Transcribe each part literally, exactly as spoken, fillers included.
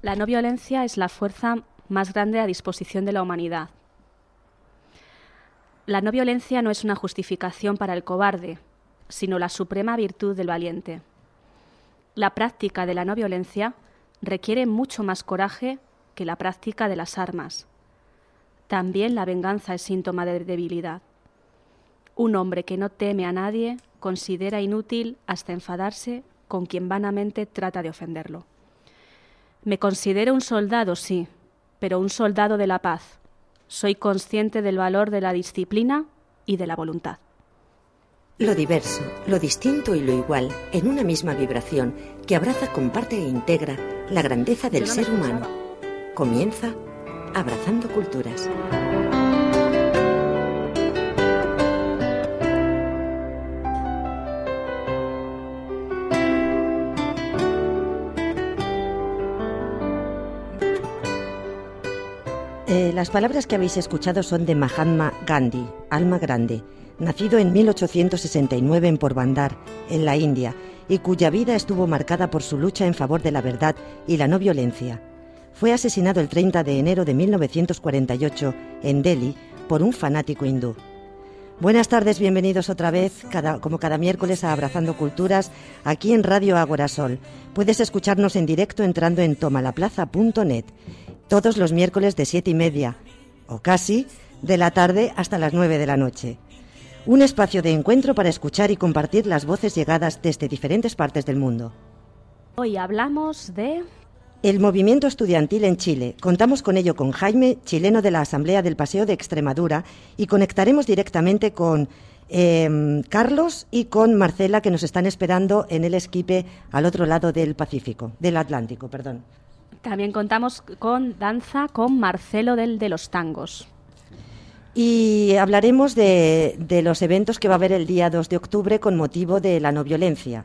La no violencia es la fuerza más grande a disposición de la humanidad. La no violencia no es una justificación para el cobarde, sino la suprema virtud del valiente. La práctica de la no violencia requiere mucho más coraje que la práctica de las armas. También la venganza es síntoma de debilidad. Un hombre que no teme a nadie considera inútil hasta enfadarse con quien vanamente trata de ofenderlo. Me considero un soldado, sí, pero un soldado de la paz. Soy consciente del valor de la disciplina y de la voluntad. Lo diverso, lo distinto y lo igual, en una misma vibración que abraza, comparte e integra la grandeza del ser humano. Comienza Abrazando Culturas. Eh, las palabras que habéis escuchado son de Mahatma Gandhi, alma grande, nacido en mil ochocientos sesenta y nueve en Porbandar, en la India, y cuya vida estuvo marcada por su lucha en favor de la verdad y la no violencia. Fue asesinado el treinta de enero de mil novecientos cuarenta y ocho en Delhi por un fanático hindú. Buenas tardes, bienvenidos otra vez, cada, como cada miércoles, a Abrazando Culturas, aquí en Radio Ágora Sol. Puedes escucharnos en directo entrando en tomalaplaza punto net. Todos los miércoles de siete y media, o casi, de la tarde hasta las nueve de la noche. Un espacio de encuentro para escuchar y compartir las voces llegadas desde diferentes partes del mundo. Hoy hablamos de... el movimiento estudiantil en Chile. Contamos con ello con Jaime, chileno de la Asamblea del Paseo de Extremadura, y conectaremos directamente con eh, Carlos y con Marcela, que nos están esperando en el Esquipe al otro lado del Pacífico, del Atlántico, perdón. También contamos con danza con Marcelo del de los Tangos. Y hablaremos de, de los eventos que va a haber el día dos de octubre con motivo de la no violencia.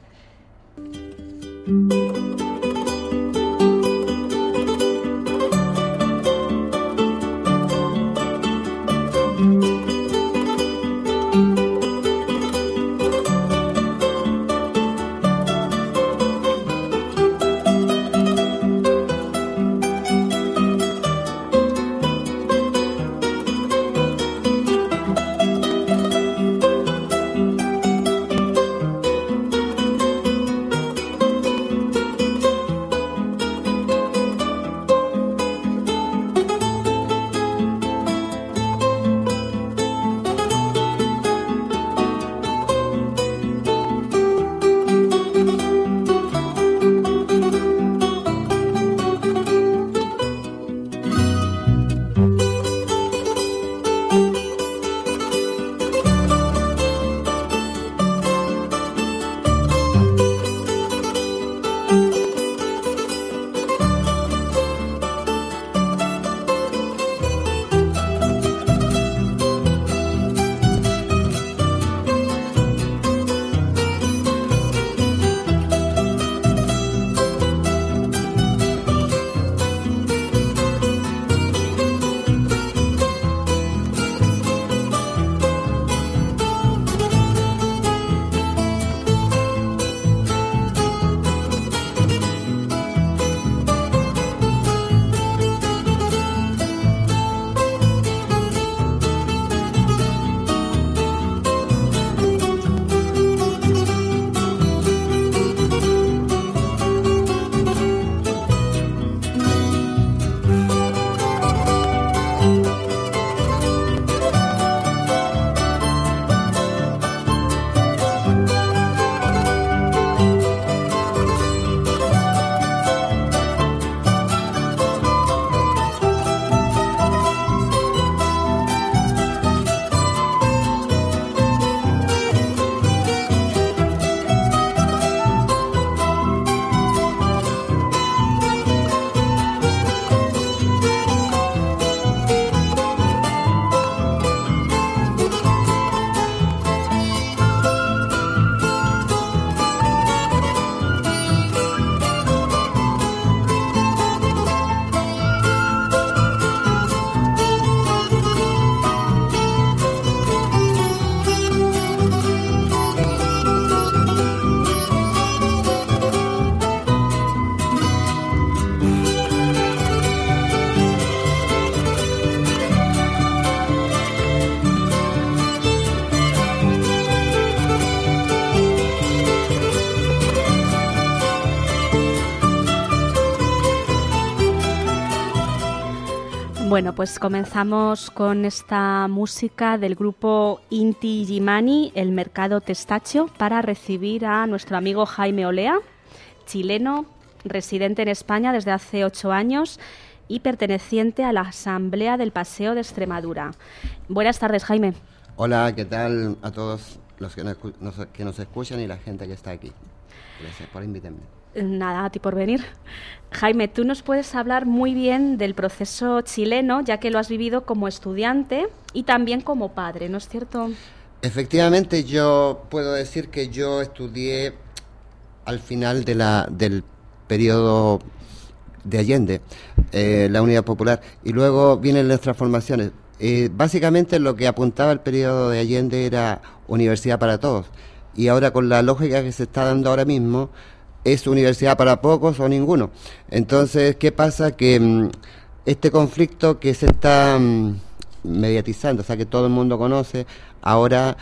Bueno, pues comenzamos con esta música del grupo Inti Illimani, El Mercado Testaccio, para recibir a nuestro amigo Jaime Olea, chileno, residente en España desde hace ocho años y perteneciente a la Asamblea del Paseo de Extremadura. Buenas tardes, Jaime. Hola, ¿qué tal a todos los que nos, que nos escuchan y la gente que está aquí? Gracias por invitarme. Nada, a ti por venir. Jaime, tú nos puedes hablar muy bien del proceso chileno, ya que lo has vivido como estudiante y también como padre, ¿no es cierto? Efectivamente, yo puedo decir que yo estudié al final de la, del periodo de Allende, eh, la Unidad Popular, y luego vienen las transformaciones. Eh, básicamente lo que apuntaba el periodo de Allende era universidad para todos, y ahora con la lógica que se está dando ahora mismo, es universidad para pocos o ninguno. Entonces, ¿qué pasa? Que mmm, este conflicto que se está mmm, mediatizando, o sea, que todo el mundo conoce, ahora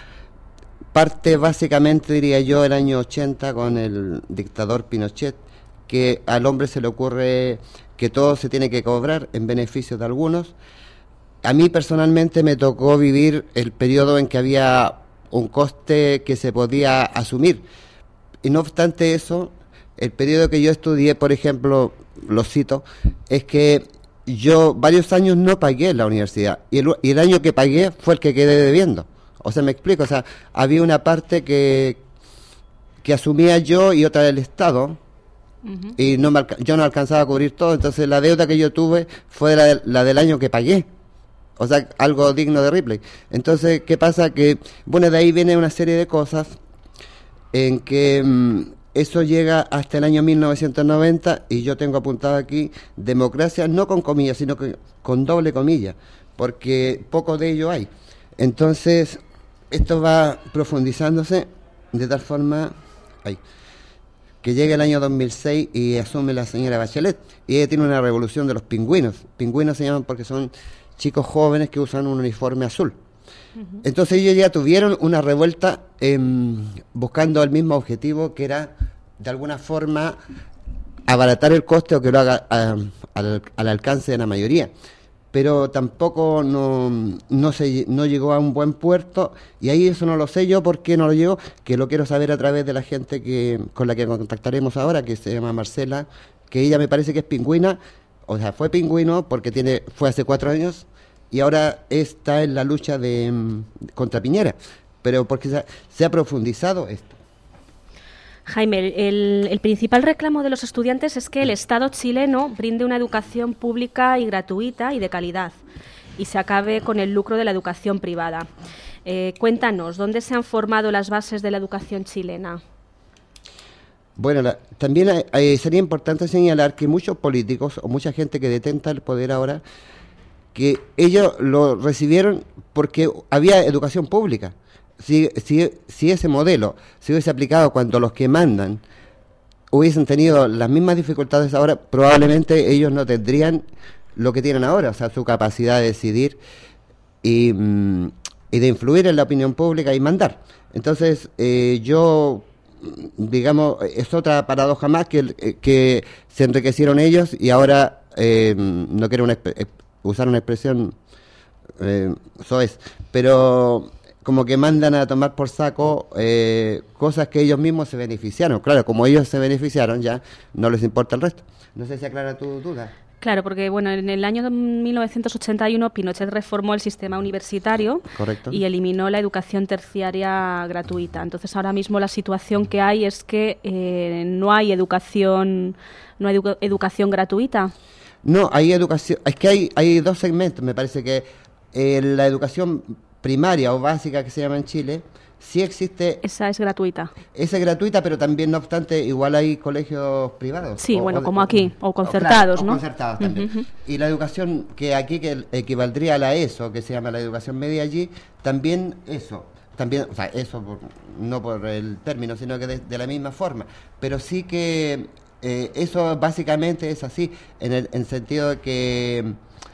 parte básicamente, diría yo, el año ochenta con el dictador Pinochet, que al hombre se le ocurre que todo se tiene que cobrar en beneficio de algunos. A mí personalmente me tocó vivir el periodo en que había un coste que se podía asumir. Y no obstante eso, el periodo que yo estudié, por ejemplo, lo cito, es que yo varios años no pagué la universidad y el, y el año que pagué fue el que quedé debiendo. O sea, me explico, o sea, había una parte que, que asumía yo y otra del Estado, uh-huh. y no me, yo no alcanzaba a cubrir todo, entonces la deuda que yo tuve fue la, de, la del año que pagué. O sea, algo digno de Ripley. Entonces, ¿qué pasa? Que, bueno, de ahí viene una serie de cosas en que mmm, eso llega hasta el año mil novecientos noventa y yo tengo apuntado aquí democracia, no con comillas, sino que con doble comilla, porque poco de ello hay. Entonces, esto va profundizándose de tal forma ay, que llega el año dos mil seis y asume la señora Bachelet, y ella tiene una revolución de los pingüinos. Pingüinos se llaman porque son chicos jóvenes que usan un uniforme azul. Uh-huh. Entonces ellos ya tuvieron una revuelta eh, buscando el mismo objetivo, que era de alguna forma abaratar el coste o que lo haga a, al, al alcance de la mayoría, pero tampoco no, no, se, no llegó a un buen puerto, y ahí eso no lo sé yo por qué no lo llegó, que lo quiero saber a través de la gente que con la que contactaremos ahora, que se llama Marcela, que ella me parece que es pingüina, o sea, fue pingüino porque tiene fue hace cuatro años y ahora está en la lucha de contra Piñera, pero porque se ha, se ha profundizado esto. Jaime, el, el principal reclamo de los estudiantes es que el Estado chileno brinde una educación pública y gratuita y de calidad, y se acabe con el lucro de la educación privada. Eh, cuéntanos, ¿dónde se han formado las bases de la educación chilena? Bueno, la, también hay, hay, sería importante señalar que muchos políticos o mucha gente que detenta el poder ahora, que ellos lo recibieron porque había educación pública. Si, si, si ese modelo se hubiese aplicado cuando los que mandan hubiesen tenido las mismas dificultades ahora, probablemente ellos no tendrían lo que tienen ahora, o sea, su capacidad de decidir y, mm, y de influir en la opinión pública y mandar. Entonces, eh, yo, digamos, es otra paradoja más que, que se enriquecieron ellos y ahora, eh, no quiero una, usar una expresión eh, soez, pero como que mandan a tomar por saco eh, cosas que ellos mismos se beneficiaron. Claro, como ellos se beneficiaron, ya no les importa el resto. No sé si aclara tu duda. Claro, porque bueno, en el año mil novecientos ochenta y uno Pinochet reformó el sistema universitario. Correcto. Y eliminó la educación terciaria gratuita. Entonces, ahora mismo la situación que hay es que eh, no hay educación, no hay edu- educación gratuita. No, hay educación. Es que hay, hay dos segmentos. Me parece que eh, la educación primaria o básica, que se llama en Chile, sí existe. Esa es gratuita. Esa es gratuita, pero también, no obstante, igual hay colegios privados. Sí, o, bueno, o, como o, aquí, o o, concertados, claro, ¿no? O concertados también. Uh-huh. Y la educación que aquí que equivaldría a la ESO, que se llama la educación media allí, también eso. También, o sea, eso por, no por el término, sino que de, de la misma forma. Pero sí que eh, eso básicamente es así, en el en sentido de que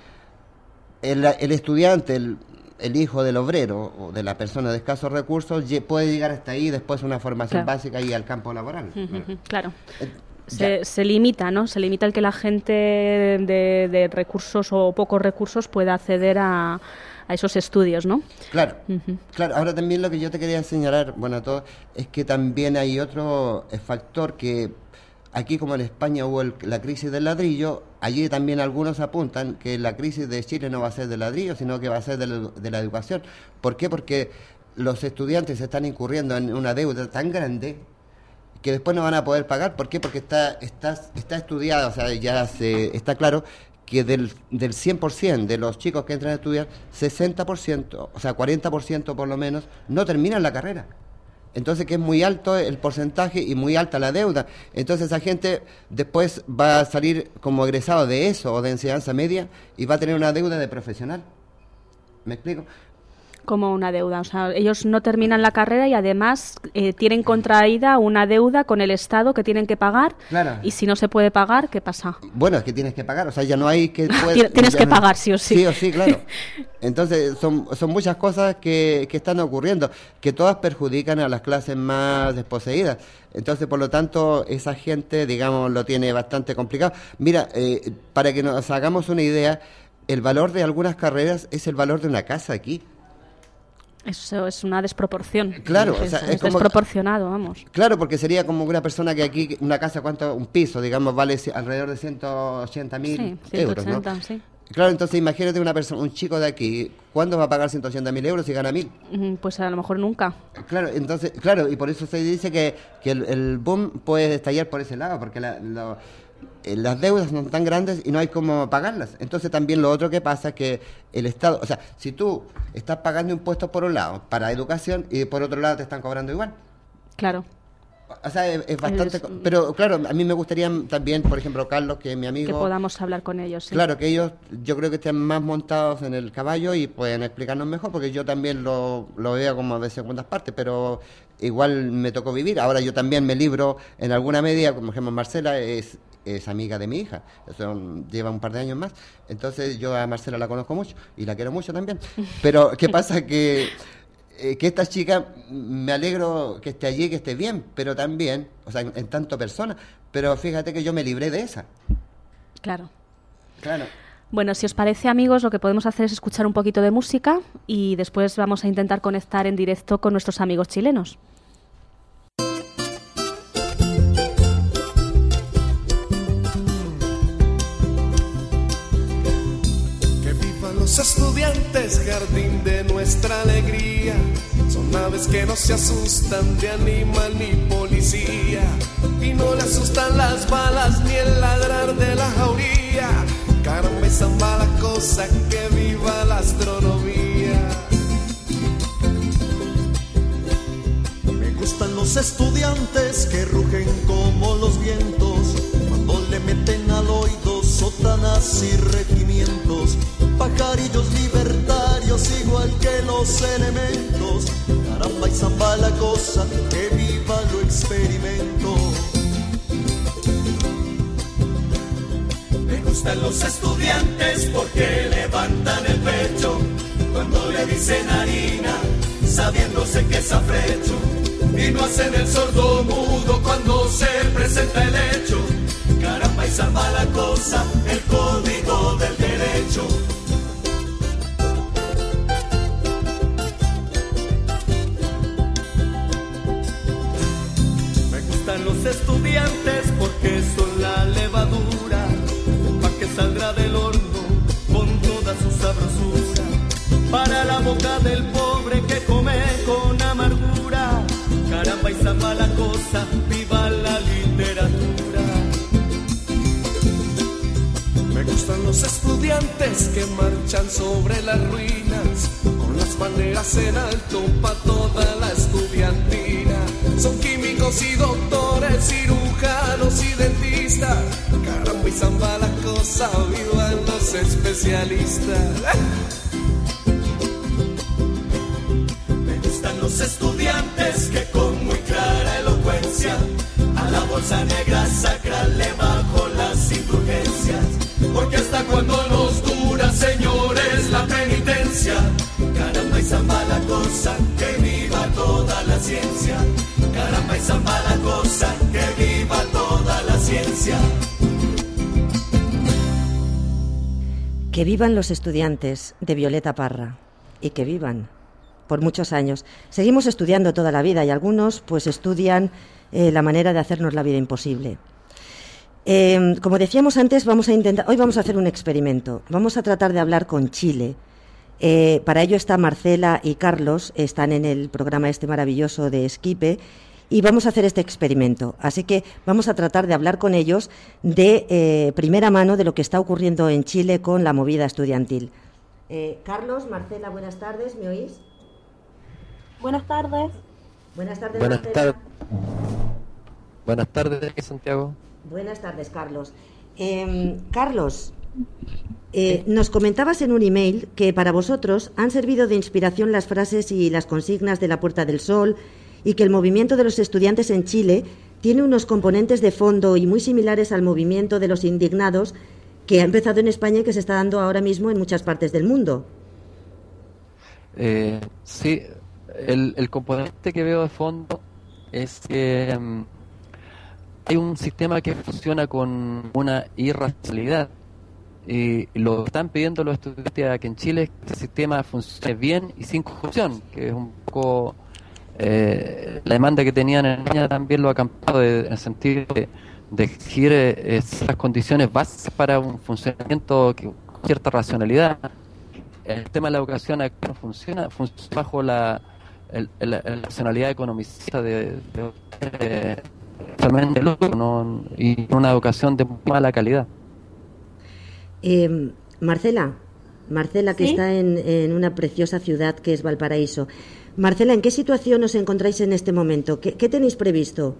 el, el estudiante, el el hijo del obrero o de la persona de escasos recursos puede llegar hasta ahí, después una formación claro. básica y al campo laboral. Uh-huh, claro. Se, se limita, ¿no? Se limita el que la gente de, de recursos o pocos recursos pueda acceder a, a esos estudios, ¿no? Claro, uh-huh. claro. Ahora también lo que yo te quería señalar, bueno, a todos, es que también hay otro factor que aquí, como en España hubo el, la crisis del ladrillo, allí también algunos apuntan que la crisis de Chile no va a ser del ladrillo, sino que va a ser de la, de la educación. ¿Por qué? Porque los estudiantes están incurriendo en una deuda tan grande que después no van a poder pagar. ¿Por qué? Porque está está, está estudiado, o sea, ya se, está claro que del, del cien por ciento de los chicos que entran a estudiar, sesenta por ciento, o sea, cuarenta por ciento por lo menos, no terminan la carrera. Entonces, que es muy alto el porcentaje y muy alta la deuda. Entonces, esa gente después va a salir como egresado de eso o de enseñanza media y va a tener una deuda de profesional. ¿Me explico? Como una deuda, o sea, ellos no terminan la carrera y además eh, tienen contraída una deuda con el Estado que tienen que pagar. Claro. Y si no se puede pagar, ¿qué pasa? Bueno, es que tienes que pagar, o sea, ya no hay que... Puedes, tienes que no, pagar, sí o sí. Sí o sí, claro. Entonces, son, son muchas cosas que, que están ocurriendo, que todas perjudican a las clases más desposeídas. Entonces, por lo tanto, esa gente, digamos, lo tiene bastante complicado. Mira, eh, para que nos hagamos una idea, el valor de algunas carreras es el valor de una casa aquí. Eso es una desproporción. Claro, es, o sea, es, es como, desproporcionado, vamos. Claro, porque sería como una persona que aquí, una casa, ¿cuánto? Un piso, digamos, vale alrededor de ciento ochenta mil sí, euros, ¿no? Sí. Claro, entonces imagínate una persona, un chico de aquí, ¿cuándo va a pagar ciento ochenta mil euros si gana mil? Pues a lo mejor nunca. Claro, entonces, claro, y por eso se dice que, que el, el boom puede estallar por ese lado, porque la, lo, las deudas son tan grandes y no hay cómo pagarlas. Entonces también lo otro que pasa es que el Estado, o sea, si tú estás pagando impuestos por un lado para educación y por otro lado te están cobrando igual. Claro. O sea, es, es bastante... Es, pero claro, a mí me gustaría también, por ejemplo, Carlos, que es mi amigo... Que podamos hablar con ellos, sí. Claro, que ellos yo creo que estén más montados en el caballo y pueden explicarnos mejor, porque yo también lo, lo veo como de segundas partes, pero igual me tocó vivir. Ahora yo también me libro en alguna medida, como por ejemplo Marcela es... es amiga de mi hija, eso lleva un par de años más, entonces yo a Marcela la conozco mucho y la quiero mucho también, pero ¿qué pasa? Que, eh, que esta chica, me alegro que esté allí, que esté bien, pero también, o sea, en, en tanto persona, pero fíjate que yo me libré de esa. Claro. Claro. Bueno, si os parece, amigos, lo que podemos hacer es escuchar un poquito de música y después vamos a intentar conectar en directo con nuestros amigos chilenos. Los estudiantes, jardín de nuestra alegría, son aves que no se asustan de animal ni policía, y no le asustan las balas ni el ladrar de la jauría. Caramba, esa mala cosa, que viva la astronomía. Me gustan los estudiantes que rugen como los vientos cuando le meten al oído sotanas y regimientos. Pajarillos libertarios igual que los elementos. Caramba y zamba la cosa, que viva lo experimento. Me gustan los estudiantes porque levantan el pecho cuando le dicen harina, sabiéndose que es afrecho, y no hacen el sordo mudo cuando se presenta el hecho. Caramba y zamba la cosa, el código del derecho. Los estudiantes porque son la levadura pa' que saldrá del horno con toda su sabrosura, para la boca del pobre que come con amargura. Caramba y zamba la cosa, viva la literatura. Me gustan los estudiantes que marchan sobre las ruinas con las banderas en alto pa' toda la estudiantina. Son químicos y doctores, cirujanos y dentistas. Caramba y zamba la cosa, vivan los especialistas. Me gustan los estudiantes que con muy clara elocuencia a la bolsa negra sacra le bajo las indulgencias. Porque hasta cuando nos dura, señores, la penitencia. Caramba y zamba la cosa, que viva toda la ciencia. Caramba y zamba la cosa, que viva toda la ciencia. Que vivan los estudiantes de Violeta Parra y que vivan por muchos años. Seguimos estudiando toda la vida y algunos pues estudian eh, la manera de hacernos la vida imposible. Eh, como decíamos antes, vamos a intentar, hoy vamos a hacer un experimento. Vamos a tratar de hablar con Chile. Eh, para ello está Marcela y Carlos, están en el programa este maravilloso de Esquipe, y vamos a hacer este experimento. Así que vamos a tratar de hablar con ellos de eh, primera mano de lo que está ocurriendo en Chile con la movida estudiantil. Eh, Carlos, Marcela, buenas tardes, ¿me oís? Buenas tardes. Buenas tardes, Buenas Marcela. tardes. Buenas tardes, Santiago. Buenas tardes, Carlos. Eh, Carlos, eh, nos comentabas en un email que para vosotros han servido de inspiración las frases y las consignas de la Puerta del Sol y que el movimiento de los estudiantes en Chile tiene unos componentes de fondo y muy similares al movimiento de los indignados que ha empezado en España y que se está dando ahora mismo en muchas partes del mundo. Eh, sí, el, el componente que veo de fondo es que um, hay un sistema que funciona con una irracionalidad y lo que están pidiendo los estudiantes aquí en Chile es que este sistema funcione bien y sin corrupción, que es un poco eh, la demanda que tenían en España. También lo ha cambiado de, en el sentido de, de exigir eh, esas condiciones básicas para un funcionamiento que, con cierta racionalidad. El tema de la educación acá no funciona, funciona bajo la, el, el, la racionalidad economicista de, de, de realmente lucro, ¿no? Y una educación de muy mala calidad. Eh, Marcela, Marcela que ¿Sí? está en, en una preciosa ciudad que es Valparaíso. Marcela, ¿en qué situación os encontráis en este momento? ¿Qué, qué tenéis previsto?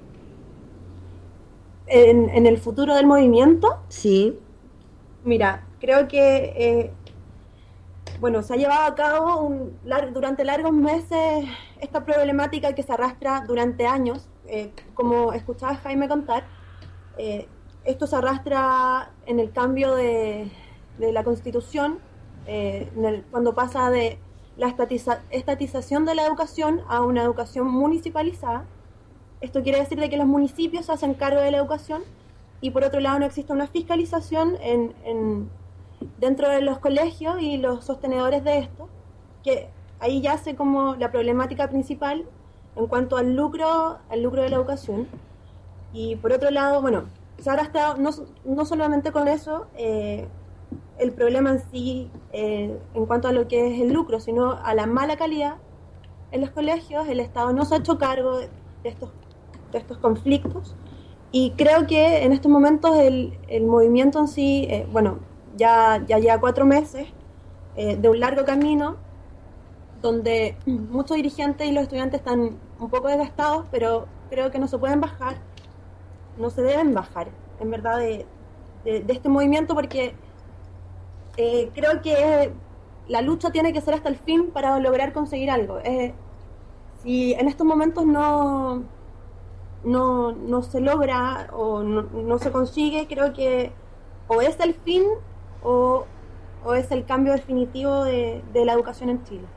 En, en el futuro del movimiento, Sí, mira, creo que eh, bueno, se ha llevado a cabo un lar- durante largos meses esta problemática que se arrastra durante años. Eh, como escuchaba Jaime contar, eh, esto se arrastra en el cambio de, de la Constitución, eh, en el- cuando pasa de la estatiza- estatización de la educación a una educación municipalizada. Esto quiere decir de que los municipios se hacen cargo de la educación y por otro lado no existe una fiscalización en, en, dentro de los colegios y los sostenedores de esto, que ahí yace como la problemática principal en cuanto al lucro, al lucro de la educación. Y por otro lado, bueno, se ha arrastrado no, no solamente con eso, eh, el problema en sí eh, en cuanto a lo que es el lucro, sino a la mala calidad en los colegios. El Estado no se ha hecho cargo de estos, de estos conflictos y creo que en estos momentos el, el movimiento en sí, eh, bueno, ya, ya lleva cuatro meses eh, de un largo camino donde muchos dirigentes y los estudiantes están un poco desgastados, pero creo que no se pueden bajar, no se deben bajar, en verdad, de, de, de este movimiento, porque eh, creo que la lucha tiene que ser hasta el fin para lograr conseguir algo. Eh, si en estos momentos no, no, no se logra o no, no se consigue, creo que o es el fin o, o es el cambio definitivo de, de la educación en Chile.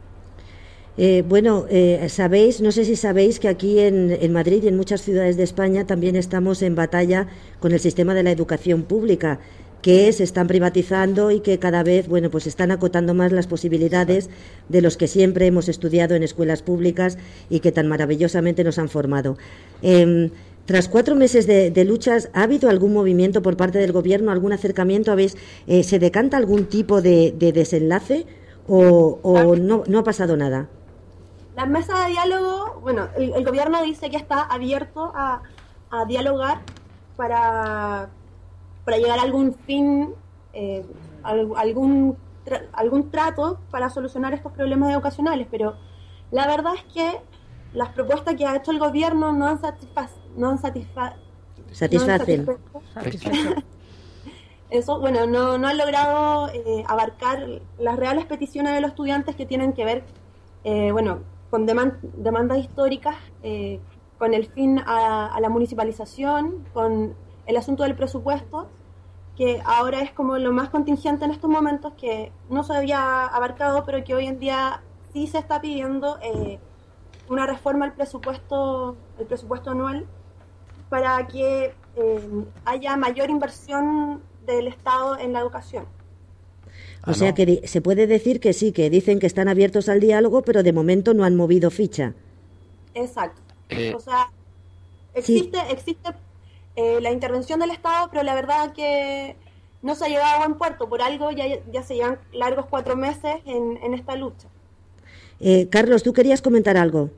Eh, bueno, eh, sabéis, no sé si sabéis que aquí en, en Madrid y en muchas ciudades de España también estamos en batalla con el sistema de la educación pública, que se están privatizando y que cada vez, bueno, pues están acotando más las posibilidades de los que siempre hemos estudiado en escuelas públicas y que tan maravillosamente nos han formado. Eh, tras cuatro meses de, de luchas, ¿ha habido algún movimiento por parte del gobierno, algún acercamiento? ¿Habéis, eh, ¿Se decanta algún tipo de, de desenlace o, o no, no ha pasado nada? La mesa de diálogo, bueno, el, el gobierno dice que está abierto a, a dialogar para, para llegar a algún fin, eh, al, algún, tra, algún trato para solucionar estos problemas educacionales, pero la verdad es que las propuestas que ha hecho el gobierno no han, satisfa, no han, satisfa, satisfacen. No han satisfecho. Eso, bueno, no, no han logrado eh, abarcar las reales peticiones de los estudiantes que tienen que ver, eh, bueno, con deman demandas históricas, eh, con el fin a, a la municipalización, con el asunto del presupuesto, que ahora es como lo más contingente en estos momentos, que no se había abarcado, pero que hoy en día sí se está pidiendo eh, una reforma al presupuesto, el presupuesto anual, para que eh, haya mayor inversión del Estado en la educación. O sea que di- se puede decir que sí, que dicen que están abiertos al diálogo, pero de momento no han movido ficha. Exacto. Eh, O sea, existe, existe eh, la intervención del Estado, pero la verdad que no se ha llegado a buen puerto. Por algo ya, ya se llevan largos cuatro meses en, en esta lucha. Eh, Carlos, ¿tú querías comentar algo?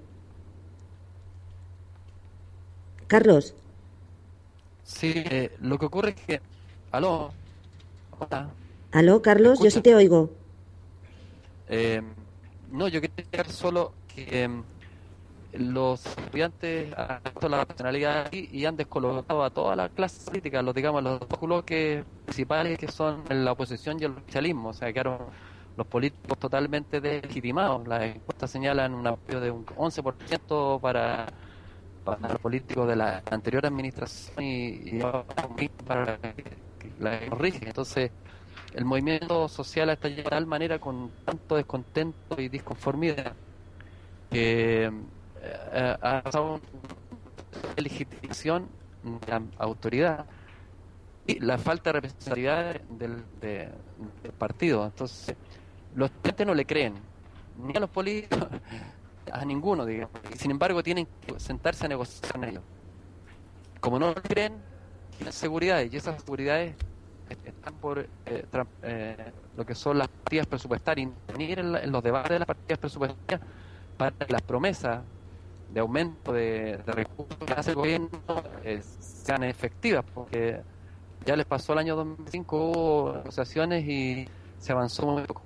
Carlos. Sí, eh, lo que ocurre es que... Aló. Hola. ¿Aló, Carlos? Yo sí ¿Escucha? te oigo. Eh, no, yo quería decir solo que em, los estudiantes han puesto la nacionalidad aquí y han descolocado a toda la clase política, los digamos los dos bloques principales que son la oposición y el oficialismo, o sea, quedaron los políticos totalmente deslegitimados. Las encuestas señalan un apoyo de un once por ciento para, para los políticos de la anterior administración y, y para la que la que nos rige. Entonces, el movimiento social está de tal manera con tanto descontento y disconformidad que eh, ha pasado una legitimación de la autoridad y la falta de representatividad del, de- del partido. Entonces, los estudiantes no le creen ni a los políticos, a ninguno, digamos. Y sin embargo, tienen que sentarse a negociar con ellos. Como no le creen, tienen seguridades y esas seguridades están por eh, tra- eh, lo que son las partidas presupuestarias, intervenir en, la- en los debates de las partidas presupuestarias para que las promesas de aumento de, de recursos que hace el gobierno eh, sean efectivas, porque ya les pasó el año dos mil cinco, hubo negociaciones y se avanzó muy poco.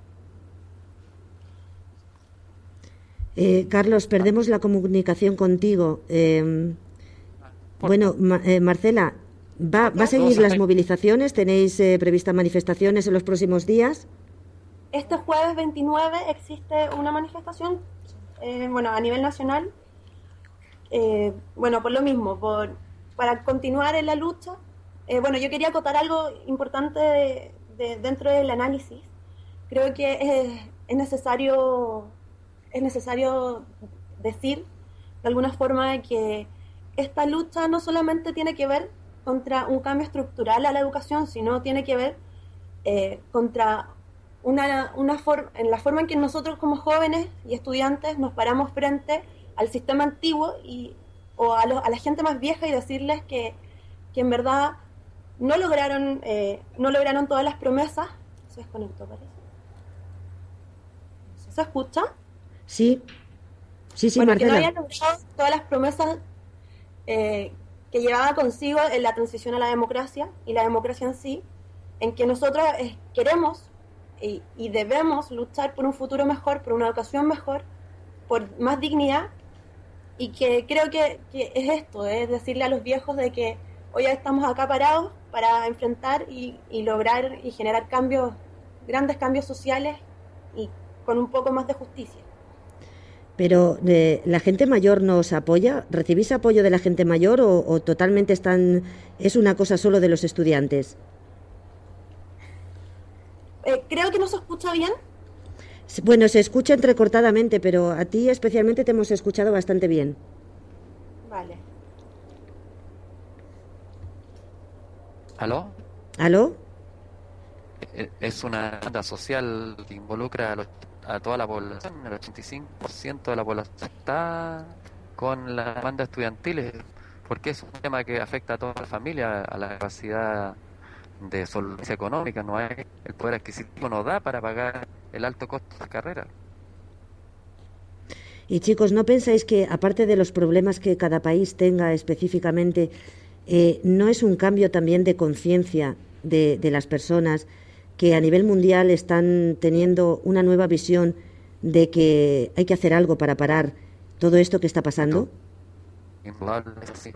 Eh, Carlos, perdemos la comunicación contigo. Eh, bueno, Ma- eh, Marcela, ¿va, ¿va a seguir las movilizaciones? ¿Tenéis eh, previstas manifestaciones en los próximos días? Este jueves veintinueve existe una manifestación, eh, bueno, a nivel nacional, eh, bueno, por lo mismo, por, para continuar en la lucha. Eh, bueno, yo quería acotar algo importante de- de- dentro del análisis. Creo que es, es necesario es necesario decir de alguna forma que esta lucha no solamente tiene que ver contra un cambio estructural a la educación, sino tiene que ver eh, contra una, una for- en la forma en que nosotros como jóvenes y estudiantes nos paramos frente al sistema antiguo y, o a, lo- a la gente más vieja y decirles que, que en verdad no lograron, eh, no lograron todas las promesas. Se desconectó, parece. ¿Se escucha? Sí, sí, sí, Bueno, que no Marcela. habían logrado todas las promesas eh, que llevaba consigo en la transición a la democracia y la democracia en sí, en que nosotros eh, queremos y, y debemos luchar por un futuro mejor, por una educación mejor, por más dignidad, y que creo que, que es esto, es decirle a los viejos de que hoy estamos acá parados para enfrentar y, y lograr y generar cambios, grandes cambios sociales y con un poco más de justicia. Pero eh, ¿la gente mayor nos apoya? ¿Recibís apoyo de la gente mayor o, o totalmente están es una cosa solo de los estudiantes? Eh, creo que no se escucha bien. S- Bueno, se escucha entrecortadamente, pero a ti especialmente te hemos escuchado bastante bien. Vale. ¿Aló? ¿Aló? Eh, Es una banda social que involucra a, los- a toda la población. El ochenta y cinco por ciento de la población está con las bandas estudiantiles, porque es un tema que afecta a toda la familia, a la capacidad de solvencia económica. No hay, el poder adquisitivo no da para pagar el alto costo de la carrera. Y chicos, ¿no pensáis que aparte de los problemas que cada país tenga específicamente, eh, no es un cambio también de conciencia de, de las personas que a nivel mundial están teniendo una nueva visión de que hay que hacer algo para parar todo esto que está pasando? Indudablemente sí.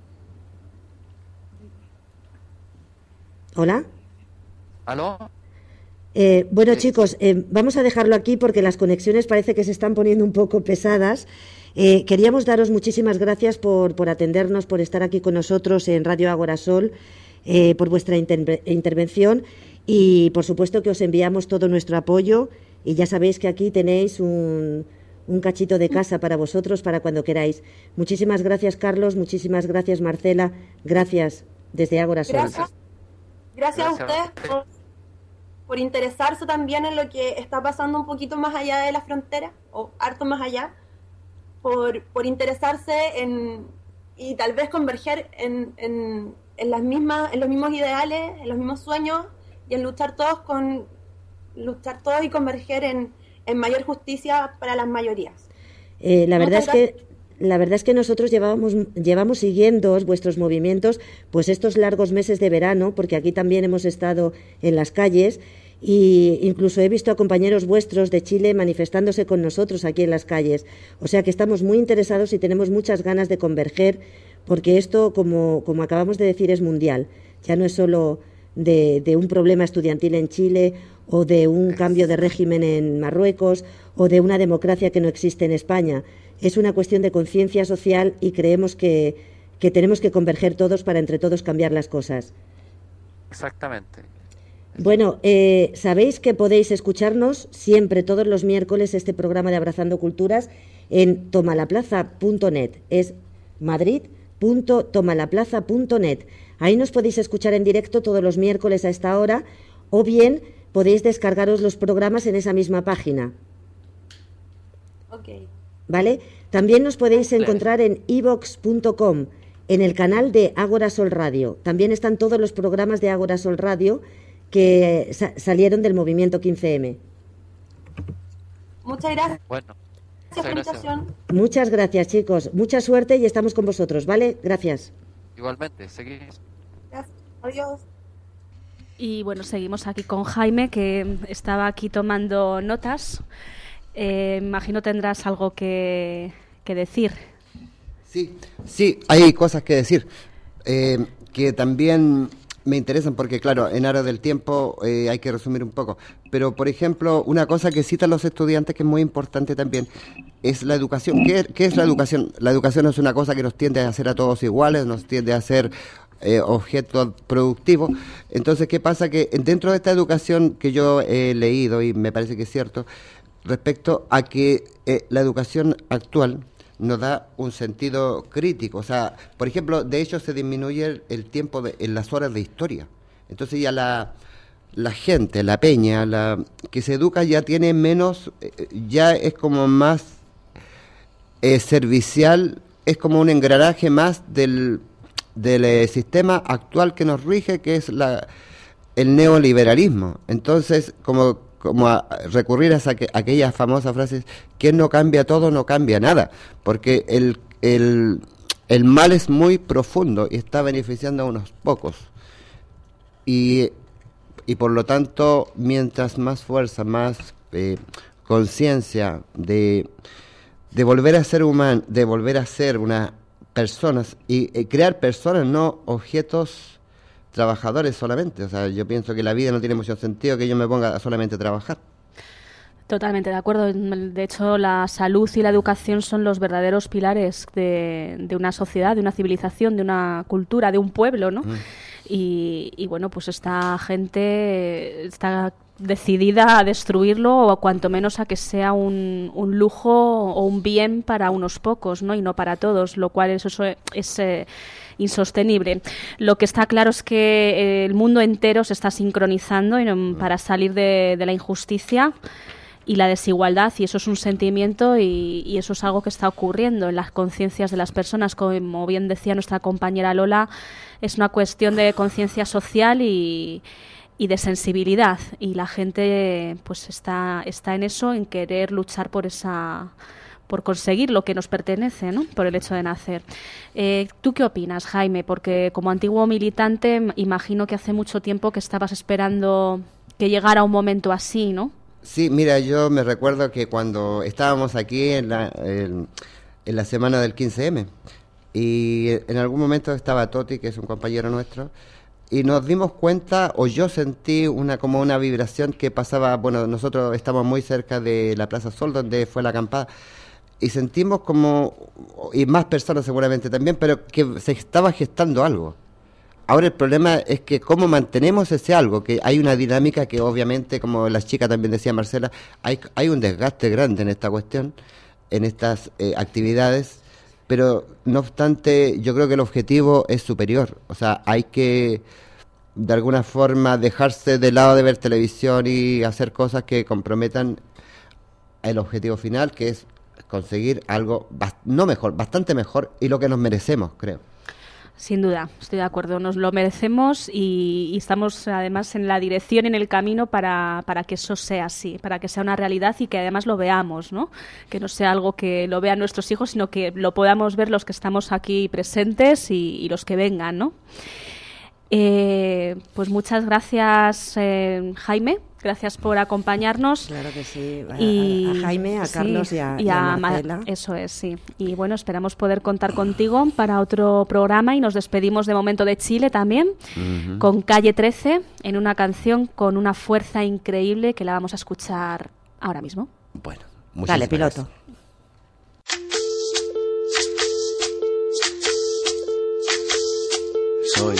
¿Hola? ¿Aló? Eh, bueno, Sí. chicos, eh, vamos a dejarlo aquí porque las conexiones parece que se están poniendo un poco pesadas. Eh, queríamos daros muchísimas gracias por, por atendernos, por estar aquí con nosotros en Radio Ágora Sol, eh, por vuestra interve- intervención y, por supuesto, que os enviamos todo nuestro apoyo y ya sabéis que aquí tenéis un, un cachito de casa para vosotros para cuando queráis. Muchísimas gracias, Carlos, muchísimas gracias, Marcela, gracias desde Ágora Sol. Gracias. Gracias a Gracias a ustedes por, por interesarse también en lo que está pasando un poquito más allá de la frontera, o harto más allá, por, por interesarse en, y tal vez converger en, en, en, las mismas, en los mismos ideales, en los mismos sueños, y en luchar todos, con, luchar todos y converger en, en mayor justicia para las mayorías. Eh, la verdad Muchas es gracias. que... La verdad es que nosotros llevábamos, llevamos siguiendo vuestros movimientos pues estos largos meses de verano, porque aquí también hemos estado en las calles e incluso he visto a compañeros vuestros de Chile manifestándose con nosotros aquí en las calles. O sea que estamos muy interesados y tenemos muchas ganas de converger, porque esto, como, como acabamos de decir, es mundial. Ya no es solo de, de un problema estudiantil en Chile o de un cambio de régimen en Marruecos o de una democracia que no existe en España. Es una cuestión de conciencia social y creemos que, que tenemos que converger todos para entre todos cambiar las cosas. Exactamente. Bueno, eh, sabéis que podéis escucharnos siempre, todos los miércoles, este programa de Abrazando Culturas en tomalaplaza punto net. Es madrid punto tomalaplaza punto net. Ahí nos podéis escuchar en directo todos los miércoles a esta hora, o bien podéis descargaros los programas en esa misma página. Ok. ¿Vale? También nos podéis encontrar en i vox punto com, en el canal de Ágora Sol Radio. También están todos los programas de Ágora Sol Radio que sa salieron del movimiento quince eme. Muchas gracias. Bueno, muchas gracias. Muchas gracias, chicos. Mucha suerte y estamos con vosotros, ¿vale? Gracias. Igualmente, seguimos. Gracias. Adiós. Y bueno, seguimos aquí con Jaime, que estaba aquí tomando notas. Eh, imagino tendrás algo que, que decir. Sí, sí, hay cosas que decir eh, que también me interesan porque, claro, en aras del tiempo eh, hay que resumir un poco. Pero, por ejemplo, una cosa que citan los estudiantes que es muy importante también es la educación. ¿Qué, qué es la educación? La educación es una cosa que nos tiende a hacer a todos iguales, nos tiende a hacer eh, objetos productivos. Entonces, ¿qué pasa? Que dentro de esta educación que yo he leído, y me parece que es cierto, respecto a que eh, la educación actual nos da un sentido crítico. O sea, por ejemplo, de hecho se disminuye el, el tiempo de, en las horas de historia. Entonces ya la, la gente, la peña, la que se educa ya tiene menos, eh, ya es como más eh, servicial, es como un engranaje más del, del eh, sistema actual que nos rige, que es la, el neoliberalismo. Entonces, como como a recurrir a, esa, a aquellas famosas frases, quien no cambia todo, no cambia nada, porque el, el, el mal es muy profundo y está beneficiando a unos pocos. Y, y por lo tanto, mientras más fuerza, más eh, conciencia de, de volver a ser humano, de volver a ser unas personas, y, y crear personas, no objetos trabajadores solamente. O sea, yo pienso que la vida no tiene mucho sentido que yo me ponga solamente a trabajar. Totalmente de acuerdo. De hecho, la salud y la educación son los verdaderos pilares de, de una sociedad, de una civilización, de una cultura, de un pueblo, ¿no? Mm. Y, y bueno, pues esta gente está decidida a destruirlo, o cuanto menos a que sea un, un lujo o un bien para unos pocos, ¿no? Y no para todos, lo cual eso es, es eh, insostenible. Lo que está claro es que eh, el mundo entero se está sincronizando en, para salir de, de la injusticia y la desigualdad, y eso es un sentimiento y, y eso es algo que está ocurriendo en las conciencias de las personas. Como bien decía nuestra compañera Lola, es una cuestión de conciencia social y, y de sensibilidad, y la gente pues está, está en eso, en querer luchar por esa por conseguir lo que nos pertenece, ¿no? Por el hecho de nacer. Eh, ¿Tú qué opinas, Jaime? Porque como antiguo militante imagino que hace mucho tiempo que estabas esperando que llegara un momento así, ¿no? Sí, mira, yo me recuerdo que cuando estábamos aquí en la, en, en la semana del quince eme, y en algún momento estaba Toti, que es un compañero nuestro, y nos dimos cuenta, o yo sentí una como una vibración que pasaba. Bueno, nosotros estamos muy cerca de la Plaza Sol, donde fue la acampada, y sentimos como, y más personas seguramente también, pero que se estaba gestando algo. Ahora el problema es que cómo mantenemos ese algo, que hay una dinámica que obviamente, como la chica también decía Marcela, hay, hay un desgaste grande en esta cuestión, en estas eh, actividades, pero no obstante yo creo que el objetivo es superior. O sea, hay que de alguna forma dejarse de lado de ver televisión y hacer cosas que comprometan el objetivo final, que es conseguir algo bast- no mejor, bastante mejor y lo que nos merecemos, creo. Sin duda, estoy de acuerdo, nos lo merecemos y, y estamos además en la dirección, en el camino para, para que eso sea así, para que sea una realidad y que además lo veamos, ¿no? Que no sea algo que lo vean nuestros hijos, sino que lo podamos ver los que estamos aquí presentes y, y los que vengan, ¿no? Eh, pues muchas gracias, eh, Jaime. Gracias por acompañarnos. Claro que sí. A, y, a Jaime, a Carlos sí, y, a, y, y a a Marcela. Ma- eso es, sí. Y bueno, esperamos poder contar contigo para otro programa y nos despedimos de momento de Chile también, uh-huh. con Calle trece, en una canción con una fuerza increíble que la vamos a escuchar ahora mismo. Bueno, dale, piloto. Gracias. Soy,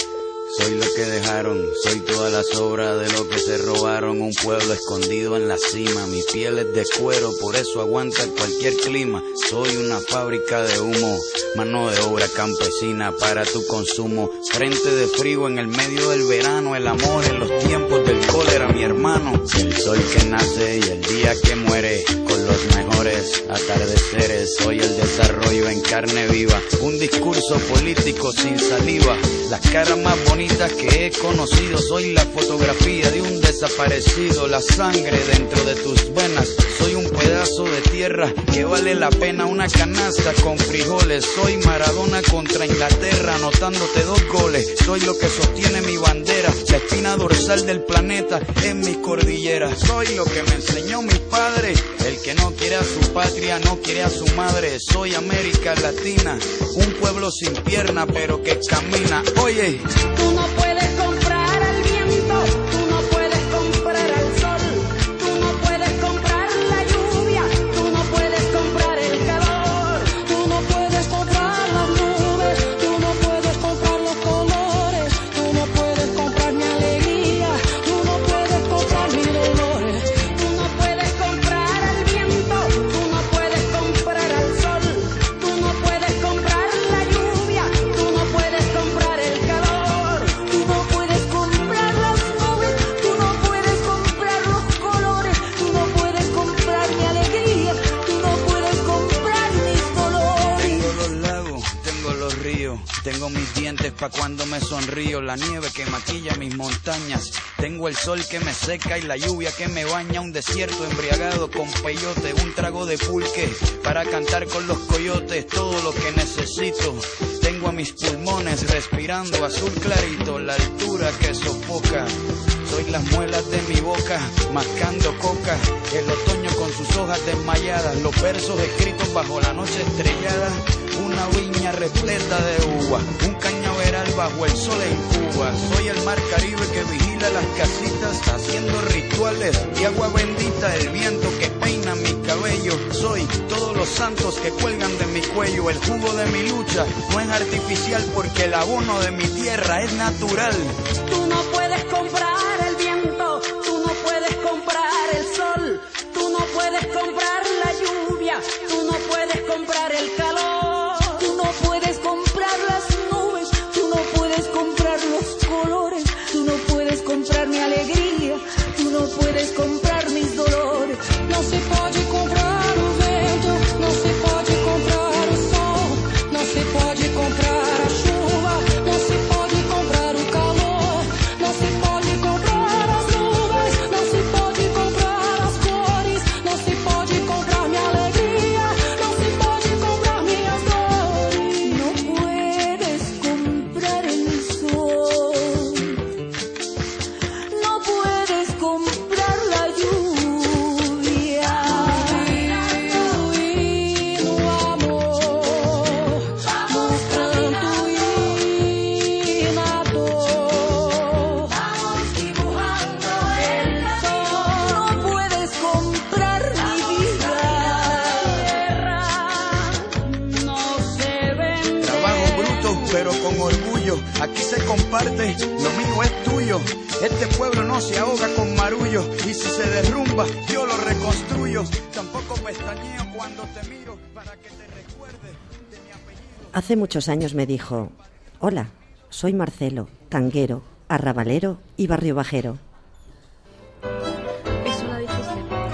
soy lo que dejaron, soy toda la sobra de lo que se robaron. Un pueblo escondido en la cima, mi piel es de cuero, por eso aguanta cualquier clima. Soy una fábrica de humo, mano de obra campesina para tu consumo. Frente de frío en el medio del verano, el amor en los tiempos del cólera, mi hermano. El sol que nace y el día que muere, con los mejores atardeceres. Soy el desarrollo en carne viva, un discurso político sin saliva. Las caras más bonitas que he conocido, soy la fotografía de un desaparecido. La sangre dentro de tus venas, soy un pedazo de tierra que vale la pena una canasta con frijoles. Soy Maradona contra Inglaterra, anotándote dos goles. Soy lo que sostiene mi bandera, la espina dorsal del planeta en mis cordilleras. Soy lo que me enseñó mi padre, el que no quiere a su patria, no quiere a su madre. Soy América Latina, un pueblo sin pierna pero que camina. Oye, tú no puedes comprar al viento, tú no puedes comprar al sol, tú no puedes comprar la lluvia, tú no puedes comprar el calor, tú no puedes comprar las nubes, tú no puedes comprar los colores, tú no puedes comprar mi alegría, tú no puedes comprar mis dolores, tú no puedes comprar al viento, tú no puedes comprar al sol, tú no puedes comprar la lluvia, tú no puedes comprar el calor, tú no puedes comprar las nubes, tú no puedes comprar los colores, tú no puedes comprar mi alegría, tú no puedes comprar mis dolores. tengo los lagos, tengo los ríos, tengo mis dientes pa' cuando me sonrío, la nieve que maquilla mis montañas, tengo el sol que me seca y la lluvia que me baña, un desierto embriagado con peyote, un trago de pulque para cantar con los coyotes, todo lo que necesito. Tengo a mis pulmones respirando azul clarito, la altura que sofoca. Soy las muelas de mi boca, mascando coca, el otoño con sus hojas desmayadas, los versos escritos bajo la noche estrellada, una viña repleta de uva, un cañaveral bajo el sol en Cuba. Soy el mar Caribe que vigila las casitas, haciendo rituales de agua bendita, el viento que peina mi cabello. Soy todos los santos que cuelgan de mi cuello, el jugo de mi lucha no es artificial porque el abono de mi tierra es natural. Tú no puedes comprar el viento, tú no puedes comprar el sol, tú no puedes comprar la lluvia, tú no puedes comprar el calor, tú no puedes comprar las nubes, tú no puedes comprar los colores, tú no puedes comprar mi alegría, tú no puedes comprar mis dolores. No se puede comprar o vento, no se puede comprar o sol, no se puede comprar a chuva, no se pode comprar o calor, não se pode comprar as nuvens, não se pode comprar as cores, não se pode comprar minha alegria, não se pode comprar minhas dores. Não puedes comprar el sol, não puedes comprar la lluvia. Y no amor, vamos canto y nado, vamos dibujando el sol. No puedes comprar mi vida, no se vende. Trabajo bruto pero con orgullo, aquí se comparte, lo mío es tuyo. Este pueblo no se ahoga con marullo, y si se derrumba yo lo reconstruyo. Tampoco pestañeo cuando te miro para que te recuerdes de mi apellido. Hace muchos años me dijo: hola, soy Marcelo, tanguero, arrabalero y barrio bajero. Eso lo dijiste.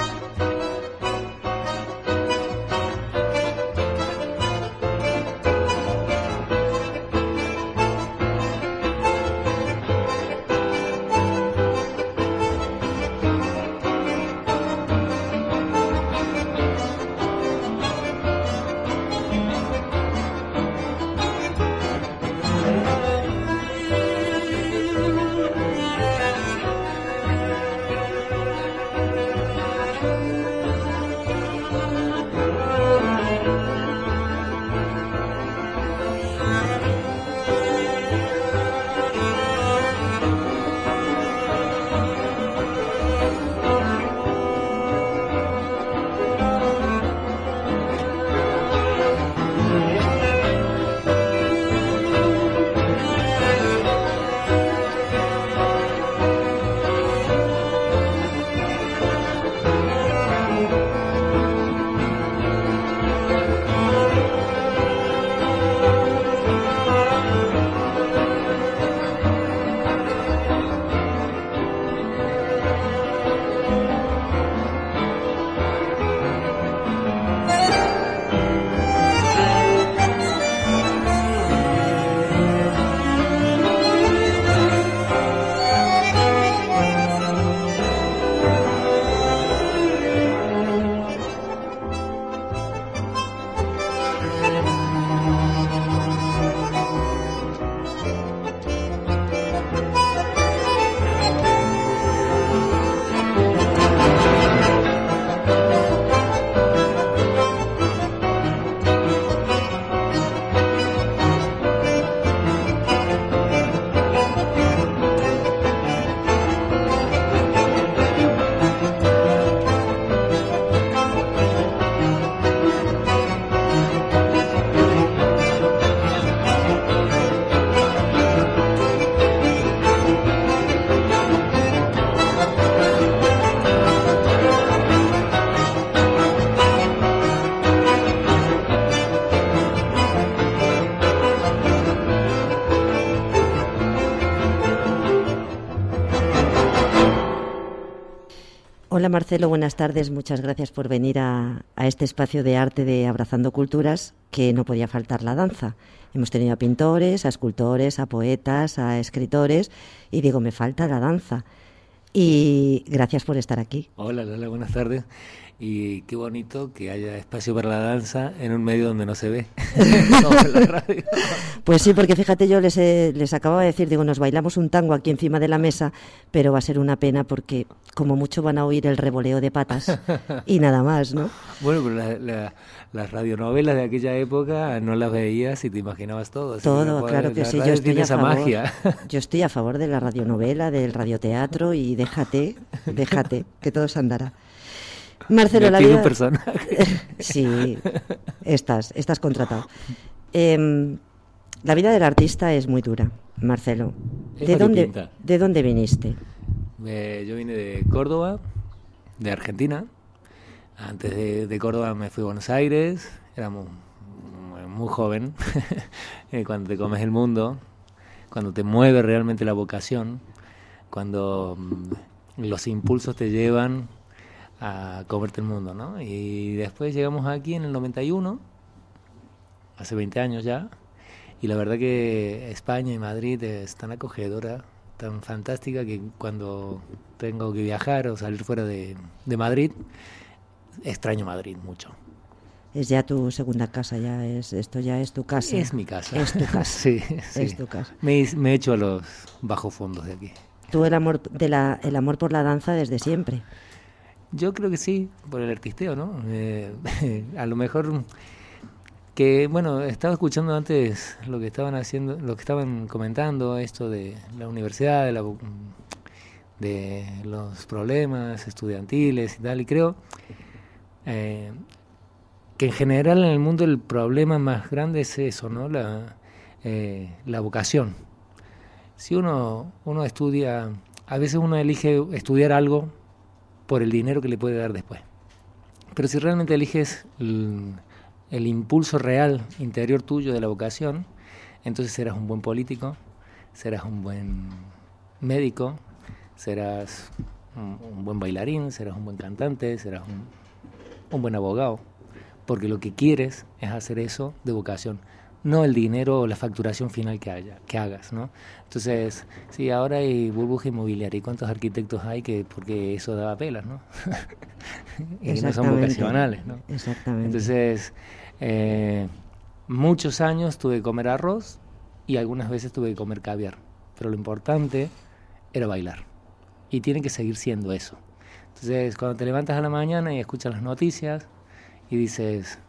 Hola Marcelo, buenas tardes. Muchas gracias por venir a, a este espacio de arte de Abrazando Culturas, que no podía faltar la danza. Hemos tenido a pintores, a escultores, a poetas, a escritores y digo, me falta la danza. Y gracias por estar aquí. Hola Lola, buenas tardes. Y qué bonito que haya espacio para la danza en un medio donde no se ve, como en la radio. Pues sí, porque fíjate, yo les, he, les acababa de decir, digo, nos bailamos un tango aquí encima de la mesa, pero va a ser una pena porque como mucho van a oír el revoleo de patas y nada más, ¿no? Bueno, pero la, la, las radionovelas de aquella época no las veías y te imaginabas todo. Así todo, que claro que sí, yo estoy a esa favor. Magia. Yo estoy a favor de la radionovela, del radioteatro y déjate, déjate, que todo se andará. Marcelo, la vida... un personaje. Sí, estás, estás contratado. Eh, la vida del artista es muy dura, Marcelo. ¿De dónde, ¿De dónde viniste? Eh, yo vine de Córdoba, de Argentina. Antes de, de Córdoba me fui a Buenos Aires. Era muy, muy joven. Cuando te comes el mundo, cuando te mueve realmente la vocación, cuando mm, los impulsos te llevan a comerte el mundo, ¿no? Y después llegamos aquí en el noventa y uno, hace veinte años ya, y la verdad que España y Madrid es tan acogedora, tan fantástica, que cuando tengo que viajar o salir fuera de, de Madrid, extraño Madrid mucho. Es ya tu segunda casa, ya es esto ya es tu casa. Es mi casa. Es tu casa. Sí, sí. Es tu casa. Me, me echo a los bajos fondos de aquí. Tú el amor de la el amor por la danza desde siempre. Yo creo que sí, por el artisteo, ¿no? Eh, a lo mejor que, bueno, estaba escuchando antes lo que estaban haciendo, lo que estaban comentando, esto de la universidad, de, la, de los problemas estudiantiles y tal, y creo eh, que en general en el mundo el problema más grande es eso, ¿no? La, eh, la vocación. Si uno, uno estudia, a veces uno elige estudiar algo por el dinero que le puede dar después. Pero si realmente eliges el, el impulso real interior tuyo de la vocación, entonces serás un buen político, serás un buen médico, serás un, un buen bailarín, serás un buen cantante, serás un, un buen abogado, porque lo que quieres es hacer eso de vocación, no el dinero o la facturación final que haya, que hagas, ¿no? Entonces, sí, ahora hay burbuja inmobiliaria, ¿y cuántos arquitectos hay que, porque eso daba pelas, ¿no? Y no son vocacionales, ¿no? Exactamente. Entonces, eh, muchos años tuve que comer arroz y algunas veces tuve que comer caviar, pero lo importante era bailar, y tiene que seguir siendo eso. Entonces, cuando te levantas a la mañana y escuchas las noticias y dices,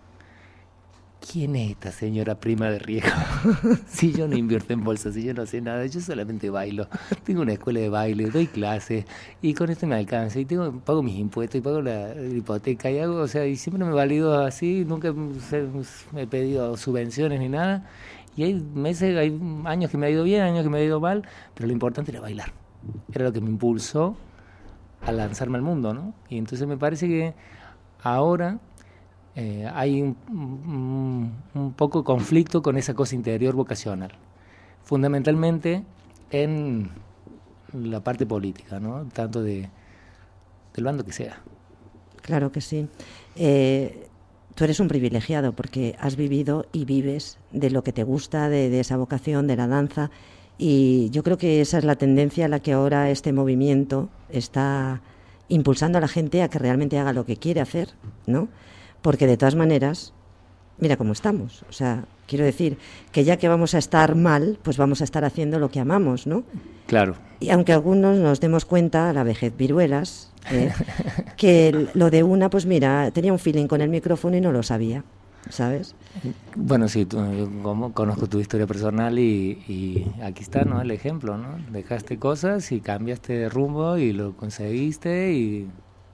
¿quién es esta señora prima de riesgo? Si yo no invierto en bolsa, si yo no sé nada, yo solamente bailo. Tengo una escuela de baile, doy clases y con esto me alcanza y tengo, pago mis impuestos y pago la, la hipoteca y hago, o sea, y siempre me he valido así, nunca he pedido subvenciones ni nada. Y hay meses, hay años que me ha ido bien, años que me ha ido mal, pero lo importante era bailar. Era lo que me impulsó a lanzarme al mundo, ¿no? Y entonces me parece que ahora Eh, hay un, un, un poco conflicto con esa cosa interior vocacional, fundamentalmente en la parte política, ¿no? Tanto de del bando que sea. Claro que sí. Eh, tú eres un privilegiado porque has vivido y vives de lo que te gusta, de, de esa vocación, de la danza, y yo creo que esa es la tendencia a la que ahora este movimiento está impulsando a la gente a que realmente haga lo que quiere hacer, ¿no? Porque de todas maneras, mira cómo estamos. O sea, quiero decir que ya que vamos a estar mal, pues vamos a estar haciendo lo que amamos, ¿no? Claro. Y aunque algunos nos demos cuenta, la vejez viruelas, ¿eh? que lo de una, pues mira, tenía un feeling con el micrófono y no lo sabía, ¿sabes? Bueno, sí, tú, yo como, conozco tu historia personal y, y aquí está, ¿no? El ejemplo, ¿no? Dejaste cosas y cambiaste de rumbo y lo conseguiste y,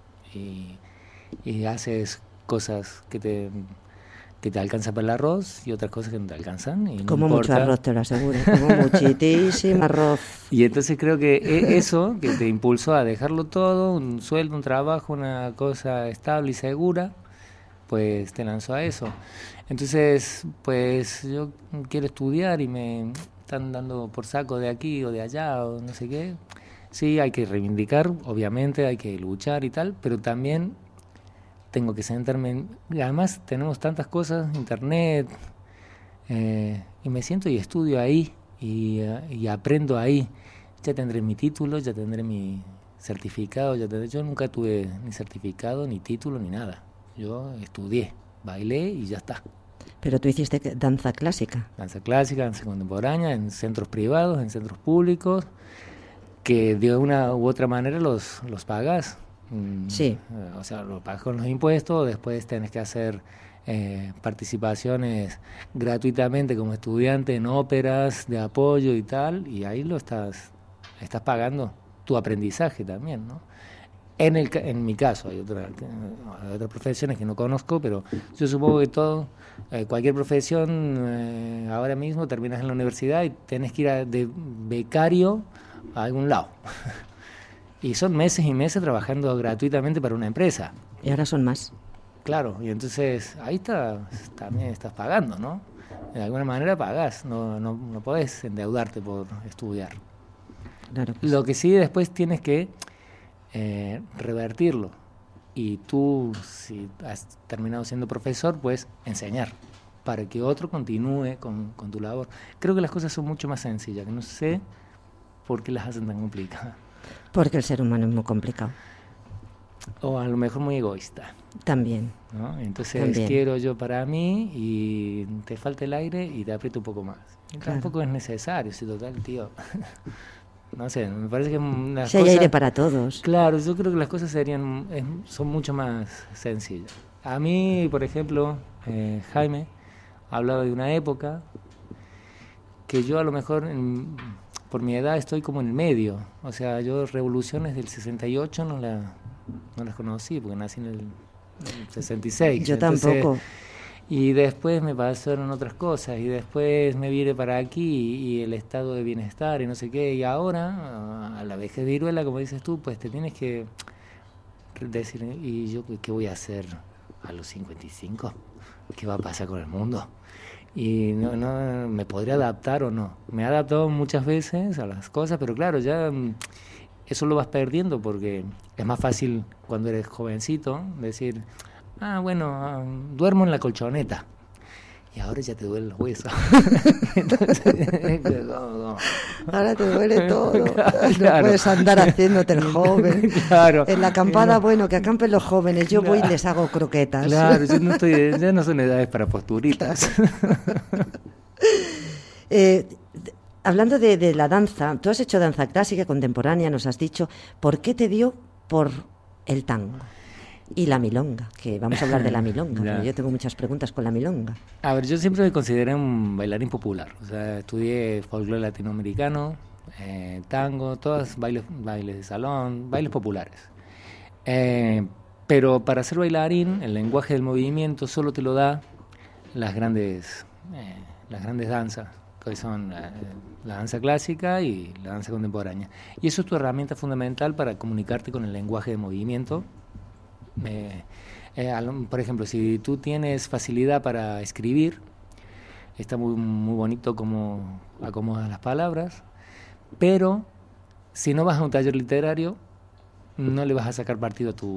y, y haces cosas que te que te alcanzan para el arroz y otras cosas que no te alcanzan. Y no como importa. Mucho arroz, te lo aseguro, como muchísimo arroz. Y entonces creo que eso que te impulsó a dejarlo todo, un sueldo, un trabajo, una cosa estable y segura, pues te lanzó a eso. Entonces, pues yo quiero estudiar y me están dando por saco de aquí o de allá o no sé qué. Sí, hay que reivindicar, obviamente, hay que luchar y tal, pero también tengo que sentarme en, y además tenemos tantas cosas, internet, eh, y me siento y estudio ahí y, uh, y aprendo ahí. Ya tendré mi título, ya tendré mi certificado, ya tendré, yo nunca tuve ni certificado, ni título, ni nada. Yo estudié, bailé y ya está. Pero tú hiciste danza clásica. Danza clásica, danza contemporánea, en centros privados, en centros públicos, que de una u otra manera los, los pagas. Sí. O sea, lo pagas con los impuestos, después tenés que hacer eh, participaciones gratuitamente como estudiante en óperas de apoyo y tal, y ahí lo estás estás pagando tu aprendizaje también, ¿no? En el en mi caso, hay, otra, hay otras profesiones que no conozco, pero yo supongo que todo, eh, cualquier profesión, eh, ahora mismo terminas en la universidad y tenés que ir a, de becario a algún lado. Y son meses y meses trabajando gratuitamente para una empresa. Y ahora son más. Claro, y entonces ahí está, también estás pagando, ¿no? De alguna manera pagás, no, no, no podés endeudarte por estudiar. Claro que Lo sí. que sí después tienes que eh, revertirlo. Y tú, si has terminado siendo profesor, pues enseñar para que otro continúe con, con tu labor. Creo que las cosas son mucho más sencillas, que no sé por qué las hacen tan complicadas. Porque el ser humano es muy complicado. O a lo mejor muy egoísta. También. ¿No? Entonces También. quiero yo para mí y te falta el aire y te aprieto un poco más. Y Claro. tampoco es necesario, si total, tío. No sé, me parece que las Si hay cosas... aire para todos. Claro, yo creo que las cosas serían es- son mucho más sencillas. A mí, por ejemplo, eh, Jaime ha hablado de una época que yo a lo mejor... en- por mi edad estoy como en el medio, o sea, yo revoluciones del sesenta y ocho no, la, no las conocí, porque nací en el, en el sesenta y seis. Yo Entonces, tampoco. y después me pasaron otras cosas, y después me vine para aquí, y el estado de bienestar, y no sé qué, y ahora, a la vejez de viruela, como dices tú, pues te tienes que decir, ¿y yo qué voy a hacer a los cincuenta y cinco? ¿Qué va a pasar con el mundo? y no, no me podría adaptar o no. Me he adaptado muchas veces a las cosas, pero claro, ya eso lo vas perdiendo porque es más fácil cuando eres jovencito decir, ah, bueno, um, duermo en la colchoneta. Y ahora ya te duelen los huesos. Entonces, no, no. Ahora te duele todo. Claro, no claro. puedes andar haciéndote el joven. Claro. En la acampada, bueno, que acampen los jóvenes. Yo voy y les hago croquetas. Claro, yo no estoy, ya no son edades para posturitas. eh, hablando de, de la danza, tú has hecho danza clásica, contemporánea, nos has dicho. ¿Por qué te dio por el tango? Y la milonga, que vamos a hablar de la milonga, porque yo tengo muchas preguntas con la milonga. A ver, yo siempre me consideré un bailarín popular, o sea, estudié folclore latinoamericano, eh, tango, todas bailes, bailes de salón, bailes populares. Eh, pero para ser bailarín, el lenguaje del movimiento solo te lo da las grandes, eh, las grandes danzas, que son eh, la danza clásica y la danza contemporánea. Y eso es tu herramienta fundamental para comunicarte con el lenguaje de movimiento. Eh, eh, por ejemplo, si tú tienes facilidad para escribir, está muy, muy bonito cómo acomodas las palabras, pero si no vas a un taller literario, no le vas a sacar partido a tu,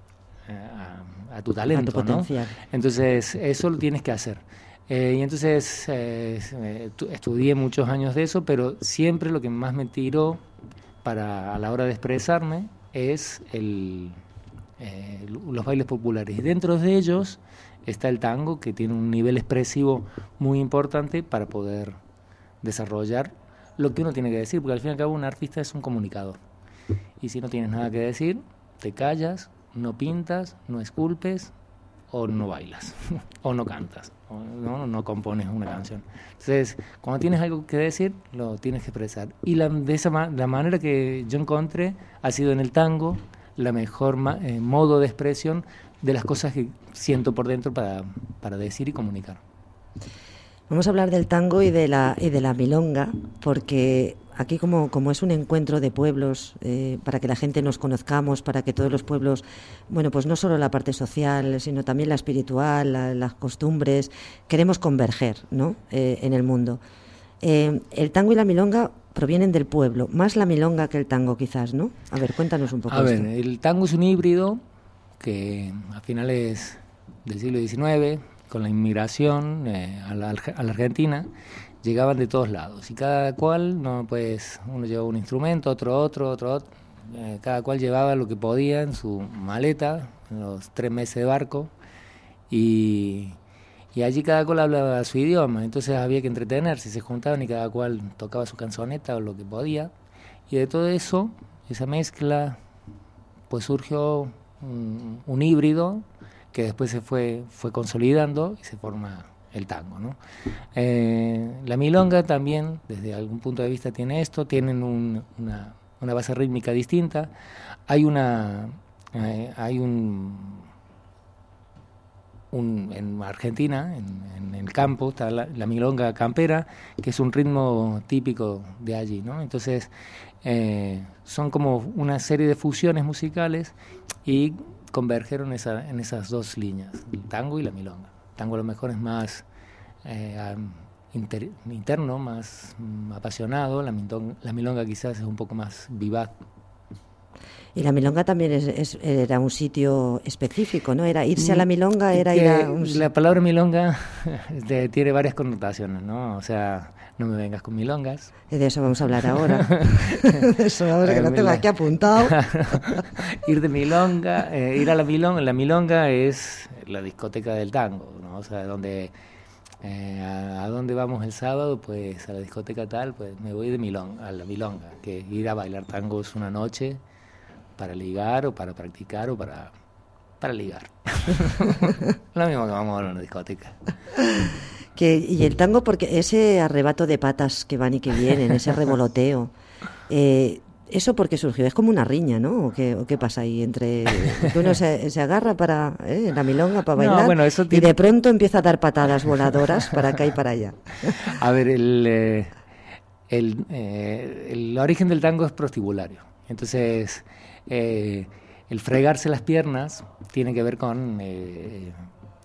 a, a tu talento, a tu potencial, ¿no? Entonces, eso lo tienes que hacer. Eh, y entonces eh, estudié muchos años de eso, pero siempre lo que más me tiró para a la hora de expresarme es el... Eh, los bailes populares. Y dentro de ellos está el tango, que tiene un nivel expresivo muy importante para poder desarrollar lo que uno tiene que decir, porque al fin y al cabo un artista es un comunicador. Y si no tienes nada que decir, te callas, no pintas, no esculpes, o no bailas, o no cantas, o no, no compones una canción. Entonces, cuando tienes algo que decir, lo tienes que expresar. Y la, de esa ma- la manera que yo encontré ha sido en el tango, la mejor ma- eh, modo de expresión de las cosas que siento por dentro para, para decir y comunicar. Vamos a hablar del tango y de la y de la milonga, porque aquí como, como es un encuentro de pueblos, eh, para que la gente nos conozcamos, para que todos los pueblos, bueno, pues no solo la parte social, sino también la espiritual, la, las costumbres, queremos converger, ¿no? Eh, en el mundo. Eh, el tango y la milonga provienen del pueblo, más la milonga que el tango quizás, ¿no? A ver, cuéntanos un poco. A esto. ver, el tango es un híbrido que a finales del siglo diecinueve, con la inmigración eh, a, la, a la Argentina, llegaban de todos lados y cada cual, no, pues uno llevaba un instrumento, otro otro, otro otro, eh, cada cual llevaba lo que podía en su maleta, en los tres meses de barco, y... Y allí cada cual hablaba su idioma, entonces había que entretenerse, se juntaban y cada cual tocaba su canzoneta o lo que podía. Y de todo eso, esa mezcla, pues surgió un, un híbrido que después se fue, fue consolidando y se forma el tango, ¿no? Eh, la milonga también, desde algún punto de vista, tiene esto, tienen un, una, una base rítmica distinta. Hay una, eh, hay un... Un, en Argentina, en, en el campo, está la, la milonga campera, que es un ritmo típico de allí, ¿no? Entonces, eh, son como una serie de fusiones musicales y convergieron esa, en esas dos líneas, el tango y la milonga. El tango a lo mejor es más eh, inter, interno, más mm, apasionado, la milonga, la milonga quizás es un poco más vivaz. Y la milonga también es, es, era un sitio específico, ¿no? Era irse a la milonga, era que ir a un... La palabra milonga de, tiene varias connotaciones, ¿no? O sea, no me vengas con milongas. Y de eso vamos a hablar ahora. De eso ahora que lo tengo aquí apuntado. Ir de milonga, eh, ir a la milonga. La milonga es la discoteca del tango, ¿no? O sea, donde... Eh, a, a dónde vamos el sábado, pues a la discoteca tal, pues me voy de milonga, a la milonga, que ir a bailar tango es una noche para ligar o para practicar o para, para ligar. Lo mismo que vamos a una discoteca. Que, y el tango, porque ese arrebato de patas que van y que vienen, ese revoloteo, eh, ¿eso por qué surgió? Es como una riña, ¿no? ¿O qué, o qué pasa ahí entre que uno se, se agarra para eh, la milonga para bailar, no, bueno, eso tiene... y de pronto empieza a dar patadas voladoras para acá y para allá? A ver, el, eh, el, eh, el origen del tango es prostibulario. Entonces, eh, el fregarse las piernas tiene que ver con, eh,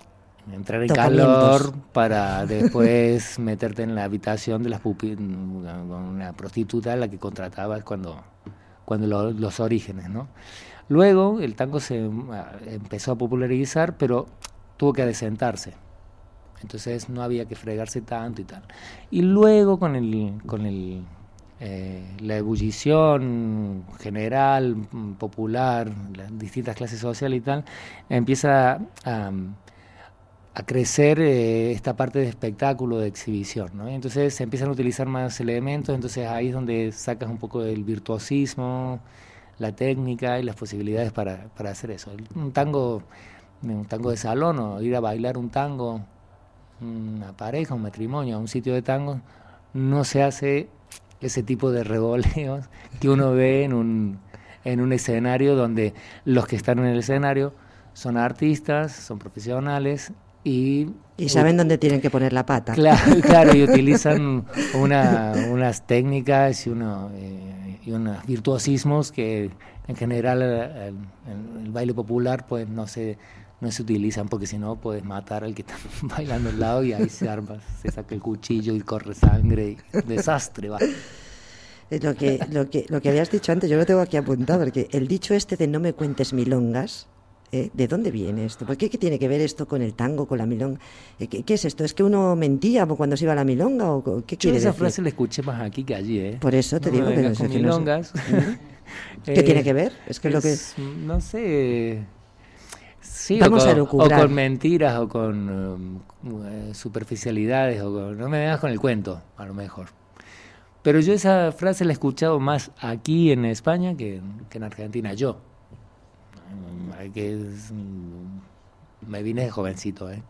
entrar en calor para después meterte en la habitación de las pupi- con una prostituta a la que contratabas cuando, cuando lo, los orígenes, ¿no? Luego el tango se empezó a popularizar, pero tuvo que adecentarse. Entonces no había que fregarse tanto y tal. Y luego con el con el eh, la ebullición general, popular, las distintas clases sociales y tal, empieza a, a crecer eh, esta parte de espectáculo, de exhibición, ¿no? Entonces se empiezan a utilizar más elementos, entonces ahí es donde sacas un poco del virtuosismo, la técnica y las posibilidades para, para hacer eso. Un tango, un tango de salón, o ir a bailar un tango, una pareja, un matrimonio, a un sitio de tango, no se hace ese tipo de revoleos que uno ve en un, en un escenario donde los que están en el escenario son artistas, son profesionales y... Y saben dónde tienen que poner la pata. Claro, claro, y utilizan una, unas técnicas y, uno, eh, y unos virtuosismos que en general el, el, el baile popular pues no se... no se utilizan, porque si no puedes matar al que está bailando al lado y ahí se arma, se saca el cuchillo y corre sangre y desastre, va. Lo que, lo que, lo que habías dicho antes, yo lo tengo aquí apuntado, porque el dicho este de no me cuentes milongas, ¿eh? ¿De dónde viene esto? ¿Por qué, qué tiene que ver esto con el tango, con la milonga? ¿Qué, qué es esto? ¿Es que uno mentía cuando se iba a la milonga? ¿O qué quiere Yo esa decir? frase la escuché más aquí que allí, ¿eh? Por eso te no digo me que no vengas sé con que milongas. No sé. ¿Qué eh, tiene que ver? Es que es, lo que no sé... Sí, Vamos o, con, a lucubrar. o con mentiras, o con um, superficialidades, o con, no me vengas con el cuento, a lo mejor. Pero yo esa frase la he escuchado más aquí en España que, que en Argentina, yo. Que es, me vine de jovencito, ¿eh?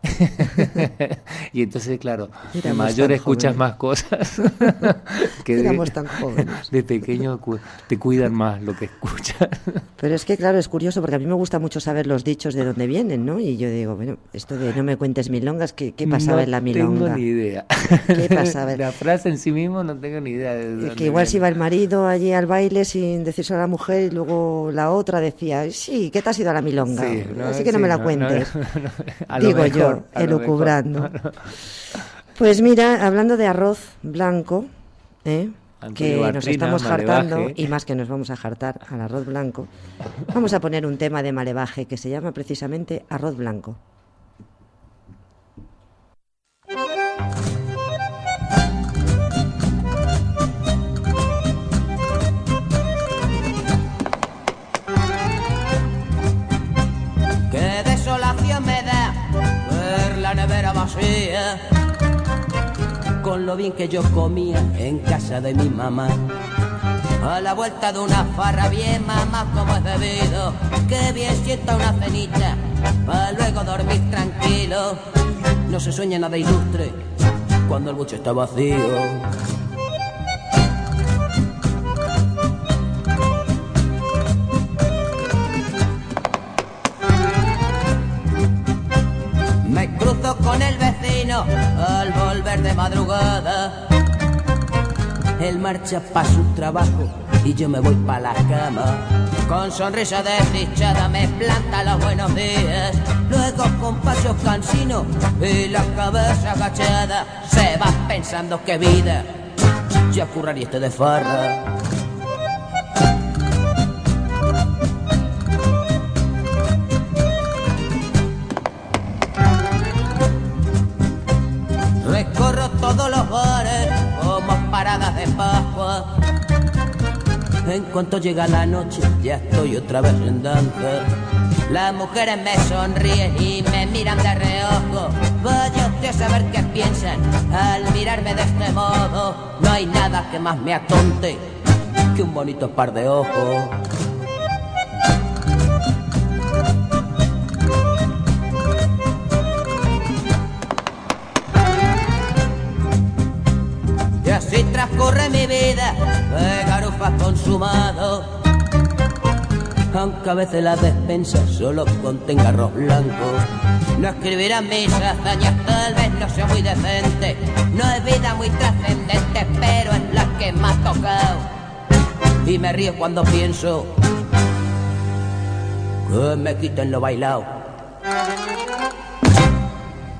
Y entonces, claro, de mayor escuchas más cosas. Que éramos de, tan jóvenes. De pequeño cu- te cuidan más lo que escuchas. Pero es que, claro, es curioso, porque a mí me gusta mucho saber los dichos de dónde vienen, ¿no? Y yo digo, bueno, esto de no me cuentes milongas, ¿qué, qué pasaba no en la milonga? No tengo ni idea. ¿Qué pasaba? La frase en sí mismo no tengo ni idea de dónde Que igual viene. se iba el marido allí al baile sin decirse a la mujer y luego la otra decía, sí, ¿qué te has ido a la milonga? Sí, no, Así que sí, no me la no, cuentes. no, no, no. A lo Digo mejor, yo, a lo elucubrando. mejor. No, no. Pues mira, hablando de arroz blanco, ¿eh? que Antonio nos Bartrina, estamos hartando, Malevaje. y más que nos vamos a hartar al arroz blanco, vamos a poner un tema de Malevaje que se llama precisamente Arroz Blanco. Qué desolación me da ver la nevera vacía, con lo bien que yo comía en casa de mi mamá. A la vuelta de una farra bien, mamá, como es debido, que bien sienta una cenita, para luego dormir tranquilo. No se sueña nada ilustre cuando el buche está vacío. Me cruzo con el vecino al volver de madrugada. Él marcha pa' su trabajo y yo me voy pa' la cama. Con sonrisa desdichada me planta los buenos días. Luego con pasos cansinos y la cabeza agachada se va pensando que vida ya curraría este de farra. Recorro todos los bares como paradas de Pascua. En cuanto llega la noche ya estoy otra vez en danza. Las mujeres me sonríen y me miran de reojo. Vaya usted a saber qué piensan al mirarme de este modo. No hay nada que más me atonte que un bonito par de ojos. Y así transcurre mi vida de garufas consumado, aunque a veces la despensa solo contenga arroz blanco. No escribirán mis hazañas, tal vez no sea muy decente, no es vida muy trascendente, pero es la que me ha tocado. Y me río cuando pienso que me quiten lo bailado.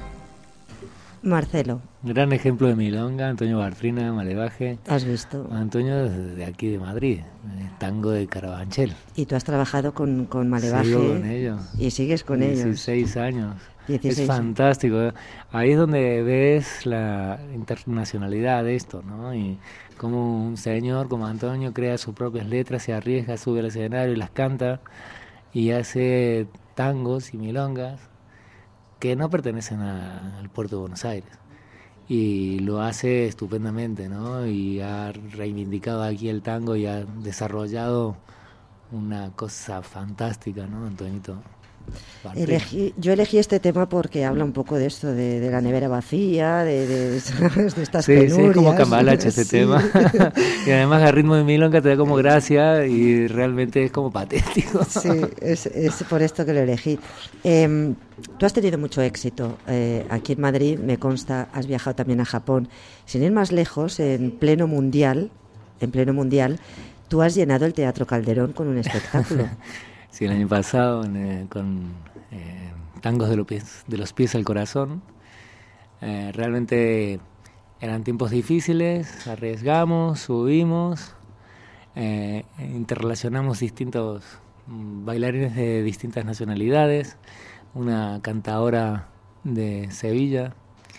Marcelo. Gran ejemplo de milonga, Antonio Bartrina, Malevaje. ¿Has visto? Antonio de aquí de Madrid, tango de Carabanchel. Y tú has trabajado con, con Malevaje. Sigo con ellos. Y sigues con ellos. dieciséis años. dieciséis. Es fantástico. Ahí es donde ves la internacionalidad de esto, ¿no? Y cómo un señor como Antonio crea sus propias letras, se arriesga, sube al escenario y las canta y hace tangos y milongas que no pertenecen a, al puerto de Buenos Aires, y lo hace estupendamente, ¿no? Y ha reivindicado aquí el tango y ha desarrollado una cosa fantástica, ¿no, Antonito? Elegí, yo elegí este tema porque habla un poco de esto, de, de la nevera vacía, de, de, ¿sabes? De estas sí, penurias. Sí, es como cambalache ese sí. tema. Y además a ritmo de milonga te da como gracia y realmente es como patético. Sí, es, es por esto que lo elegí. Eh, tú has tenido mucho éxito eh, aquí en Madrid, me consta, has viajado también a Japón. Sin ir más lejos, en pleno mundial, en pleno mundial, tú has llenado el Teatro Calderón con un espectáculo. Sí, el año pasado eh, con eh, tangos de los pies, de los pies al corazón. Eh, realmente eran tiempos difíciles, arriesgamos, subimos, eh, interrelacionamos distintos bailarines de distintas nacionalidades, una cantadora de Sevilla,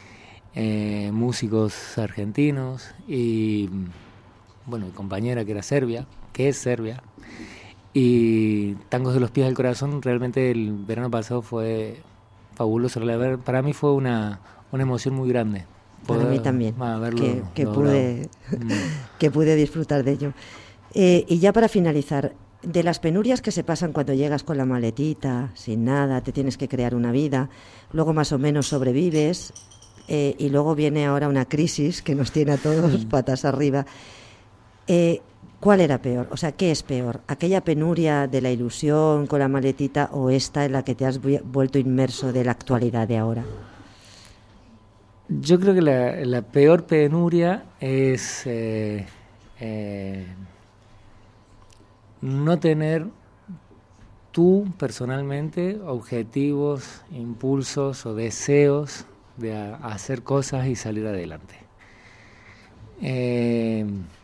eh, músicos argentinos y, bueno, mi compañera que era serbia, que es serbia. Y Tangos de los Pies al Corazón, realmente el verano pasado fue fabuloso. Para mí fue una, una emoción muy grande. Para mí también, verlo, que, que, pude, que pude disfrutar de ello. Eh, y ya para finalizar, de las penurias que se pasan cuando llegas con la maletita, sin nada, te tienes que crear una vida, luego más o menos sobrevives, eh, y luego viene ahora una crisis que nos tiene a todos patas arriba. Eh, ¿Cuál era peor? O sea, ¿qué es peor? ¿Aquella penuria de la ilusión con la maletita o esta en la que te has vuelto inmerso de la actualidad de ahora? Yo creo que la, la peor penuria es eh, eh, no tener tú personalmente objetivos, impulsos o deseos de a, hacer cosas y salir adelante. Eh,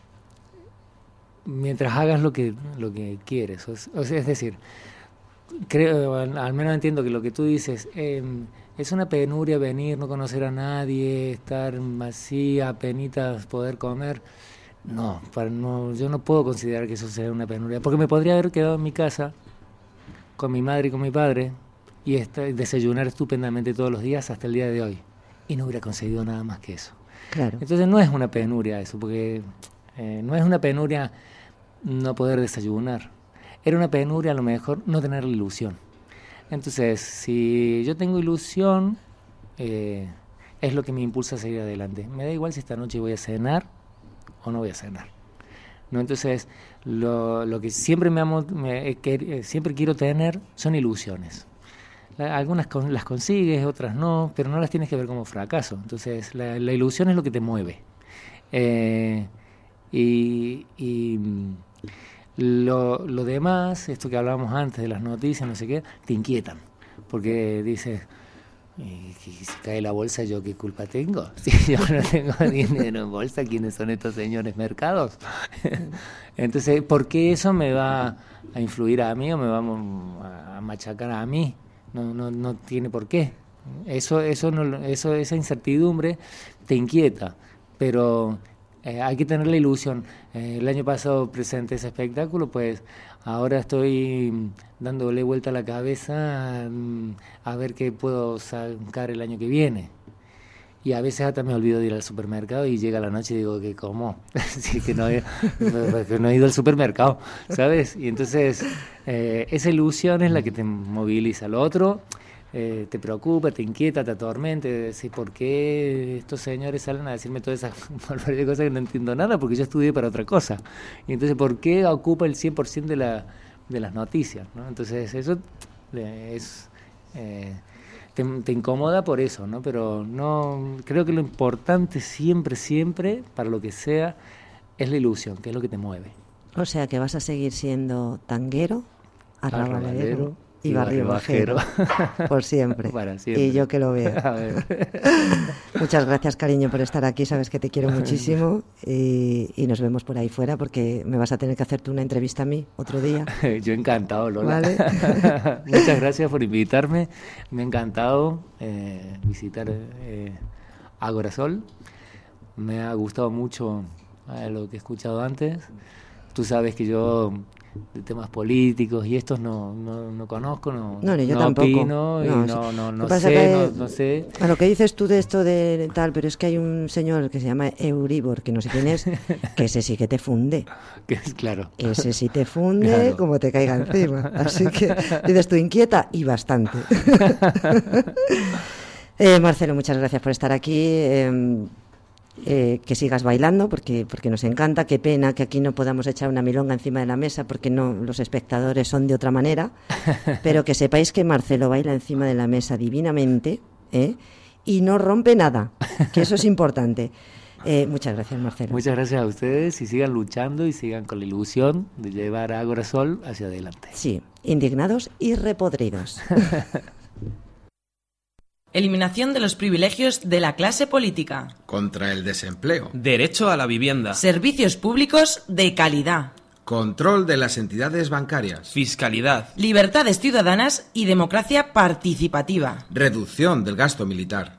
mientras hagas lo que lo que quieres, o sea, es decir, creo, al menos entiendo que lo que tú dices eh, es una penuria venir, no conocer a nadie, estar así, apenitas poder comer. No, para, no, yo no puedo considerar que eso sea una penuria, porque me podría haber quedado en mi casa con mi madre y con mi padre y estar, desayunar estupendamente todos los días hasta el día de hoy, y no hubiera conseguido nada más que eso. Claro. Entonces no es una penuria eso, porque eh, no es una penuria no poder desayunar. Era una penuria a lo mejor no tener la ilusión. Entonces, si yo tengo ilusión, eh, es lo que me impulsa a seguir adelante. Me da igual si esta noche voy a cenar o no voy a cenar, ¿no? Entonces, lo, lo que siempre me, amo, me que, siempre quiero tener son ilusiones. La, algunas con, las consigues, otras no, pero no las tienes que ver como fracaso. Entonces, la, la ilusión es lo que te mueve. Eh, y... y Lo, lo demás, esto que hablábamos antes de las noticias, no sé qué, te inquietan, porque dices, si cae la bolsa, ¿yo qué culpa tengo? Si yo no tengo dinero en bolsa, ¿quiénes son estos señores mercados? Entonces, ¿por qué eso me va a influir a mí o me va a machacar a mí? No, no, no tiene por qué. Eso, eso, no, eso, esa incertidumbre te inquieta, pero Eh, hay que tener la ilusión. Eh, el año pasado presenté ese espectáculo, pues ahora estoy dándole vuelta a la cabeza um, a ver qué puedo sacar el año que viene. Y a veces hasta me olvido de ir al supermercado y llega la noche y digo que cómo, sí, que, no he, que no he ido al supermercado, ¿sabes? Y entonces eh, esa ilusión es la que te moviliza. Lo otro Eh, te preocupa, te inquieta, te atormenta, decís, ¿por qué estos señores salen a decirme todas esas cosas que no entiendo nada? Porque yo estudié para otra cosa. Y entonces, ¿por qué ocupa el cien por ciento de, la, de las noticias, ¿no? Entonces, eso es, eh, te, te incomoda por eso, ¿no? Pero no, creo que lo importante siempre, siempre, para lo que sea, es la ilusión, que es lo que te mueve. O sea, que vas a seguir siendo tanguero, arrabalero y, y barrio bajero. bajero. Por siempre. Para siempre. Y yo que lo veo. A ver. Muchas gracias, cariño, por estar aquí. Sabes que te quiero muchísimo y, y nos vemos por ahí fuera porque me vas a tener que hacer tú una entrevista a mí otro día. Yo encantado, Lola. ¿Vale? Muchas gracias por invitarme. Me ha encantado eh, visitar eh, Agorasol. Me ha gustado mucho eh, lo que he escuchado antes. Tú sabes que yo de temas políticos y estos no, no, no conozco, no, no, ni yo no tampoco. opino y no, no, no, no, sé, sé, no, no sé. A lo que dices tú de esto de tal, pero es que hay un señor que se llama Euribor, que no sé quién es, que ese sí que te funde. Que es claro. Ese sí te funde claro. Como te caiga encima. Así que dices tú inquieta y bastante. eh, Marcelo, muchas gracias por estar aquí. Eh, Eh, que sigas bailando porque porque nos encanta. Qué pena que aquí no podamos echar una milonga encima de la mesa porque no los espectadores son de otra manera, pero que sepáis que Marcelo baila encima de la mesa divinamente, ¿eh? Y no rompe nada, que eso es importante. Eh, muchas gracias, Marcelo. Muchas gracias a ustedes y sigan luchando y sigan con la ilusión de llevar a Agorasol hacia adelante. Sí, indignados y repodridos. Eliminación de los privilegios de la clase política. Contra el desempleo. Derecho a la vivienda. Servicios públicos de calidad. Control de las entidades bancarias. Fiscalidad. Libertades ciudadanas y democracia participativa. Reducción del gasto militar.